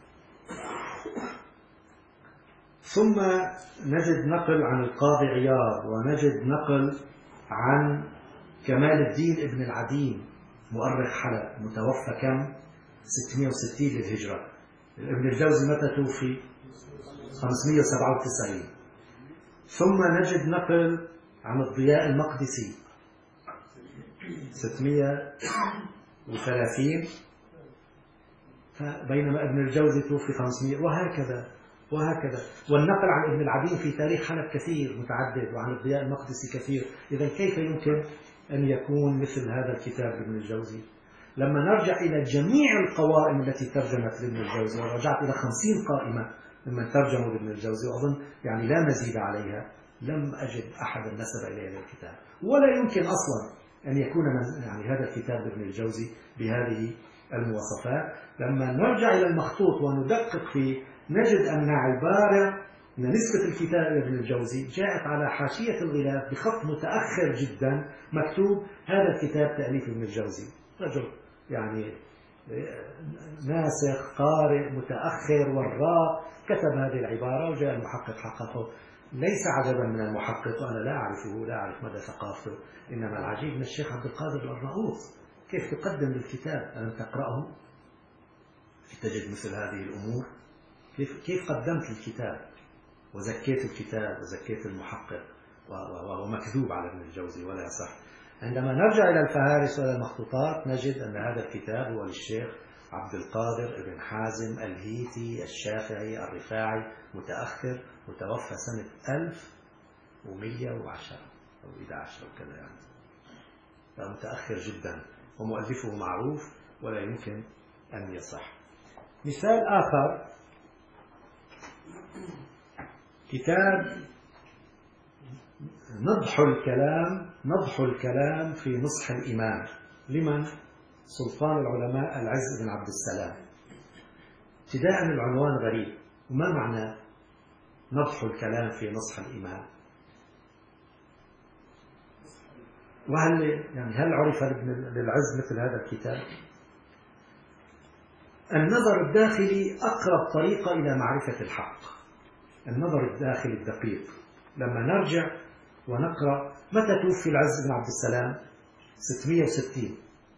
ثم نجد نقل عن القاضي عياض، ونجد نقل عن كمال الدين ابن العديم مؤرخ حلب متوفى كم 660 للهجرة. ابن الجوزي متى توفي؟ 597. ثم نجد نقل عن الضياء المقدسي 630، بينما ابن الجوزي توفي 500، وهكذا. والنقل عن ابن العديم في تاريخ حلب كثير متعدد، وعن الضياء المقدسي كثير. إذا كيف يمكن أن يكون مثل هذا الكتاب لابن الجوزي؟ لما نرجع إلى جميع القوائم التي ترجمت لابن الجوزي، ورجعت إلى 50 قائمة ممن ترجموا لابن الجوزي، وأظن يعني لا مزيد عليها، لم أجد أحدا نسب إليه هذا الكتاب، ولا يمكن أصلا أن يكون يعني هذا الكتاب لابن الجوزي بهذه المواصفات. لما نرجع إلى المخطوط وندقق فيه نجد أن عبارة أن نسبة الكتاب لابن الجوزي جاءت على حاشية الغلاف بخط متأخر جدا مكتوب هذا الكتاب تأليف ابن الجوزي. رجل يعني ناسخ قارئ متأخر وراء كتب هذه العبارة، وجاء المحقق حققه. ليس عجبا من المحقق، وأنا لا أعرفه، لا أعرف مدى ثقافته، إنما العجيب من الشيخ عبد القادر الأرناؤوط كيف تقدم للكتاب. ألم تقرأه تجد مثل هذه الأمور؟ كيف قدمت الكتاب وزكيت الكتاب وزكيت المحقق، وهو مكذوب على ابن الجوزي ولا يصح. عندما نرجع إلى الفهارس وإلى المخطوطات نجد أن هذا الكتاب هو للشيخ عبد القادر ابن حازم الهيثي الشافعي الرفاعي متأخر، متوفى سنة 1000 و110 أو 11 أو كذا يعني، فمتأخر جدا، ومؤلفه معروف ولا يمكن أن يصح. مثال آخر كتاب نضح الكلام في نصح الإمام لمن؟ سلطان العلماء العز بن عبد السلام. ابتداء العنوان غريب، وما معنى نضح الكلام في نصح الإمام؟ هل عرف للعز مثل هذا الكتاب؟ النظر الداخلي أقرب طريقة إلى معرفة الحق، النظر الداخلي الدقيق. لما نرجع ونقرأ متى توفي العز بن عبد السلام؟ 660.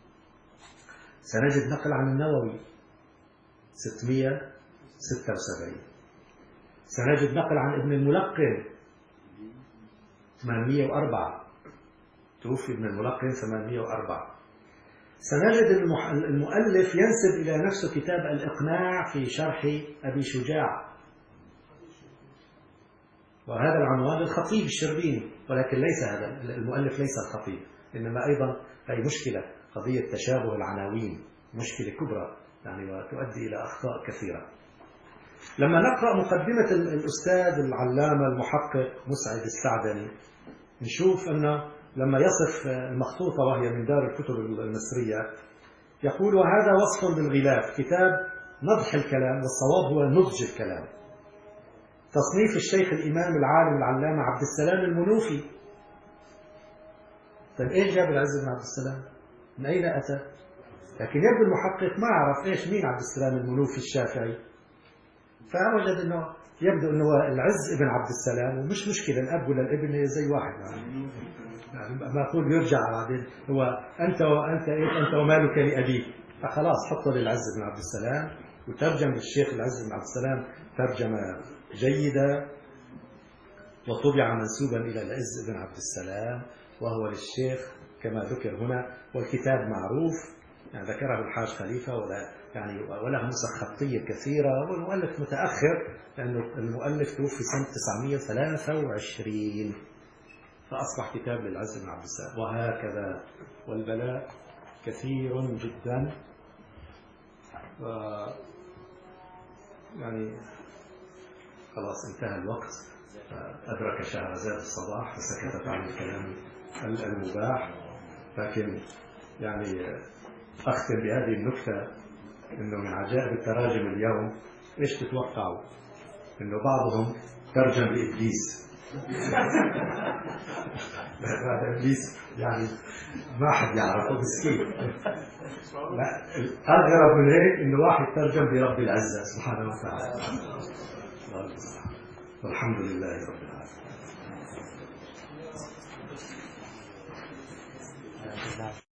سنجد نقل عن النووي 676. سنجد نقل عن ابن الملقن 804. توفي ابن الملقن 804. سنجد المؤلف ينسب إلى نفسه كتاب الإقناع في شرح أبي شجاع، وهذا العنوان للخطيب الشربيني، ولكن ليس هذا المؤلف ليس الخطيب، إنما أيضا هي مشكلة، قضية تشابه العناوين مشكلة كبرى يعني، وتؤدي إلى أخطاء كثيرة. لما نقرأ مقدمة الأستاذ العلامة المحقق مسعد السعدني نشوف أنه لما يصف المخطوطة وهي من دار الكتب المصرية يقول: وهذا وصف بالغلاف، كتاب نضح الكلام، والصواب هو نضج الكلام، تصنيف الشيخ الإمام العالم العلامة عبد السلام المنوفي. طيب إيش جاب العز بن عبد السلام؟ من أين أتى؟ لكن يبدو المحقق ما عرف مين عبد السلام المنوفي الشافعي، فوجد أنه يبدو أنه العز بن عبد السلام، ومش مشكلة الأب ولا الابن زي واحد يعني ما أقول يرجع بعدين هو أنت ومالك لأبيك، فخلاص حطوا للعز بن عبد السلام، وترجم للشيخ العز بن عبد السلام ترجمة جيدة، وطبع منسوبا إلى العز بن عبد السلام وهو للشيخ كما ذكر هنا، والكتاب معروف يعني ذكره الحاج خليفة وله نسخ خطية كثيرة، والمؤلف متأخر لأنه المؤلف توفي سنة 923، فأصبح كتاب للعز بن عبد السلام. وهكذا، والبلاء كثير جدا. يعني خلاص انتهى الوقت، أدرك شهرزاد الصباح فسكتت عن الكلام المباح، لكن يعني أختم بهذه النكتة، إنه من عجائب التراجم اليوم إيش تتوقعوا؟ إنه بعضهم ترجم لإبليس. هذا إبليس يعني ما حد يعرفه مسكين. لا، أغرب من هيك إنه واحد ترجم برب العزة سبحانه وتعالى. والحمد لله رب العالمين.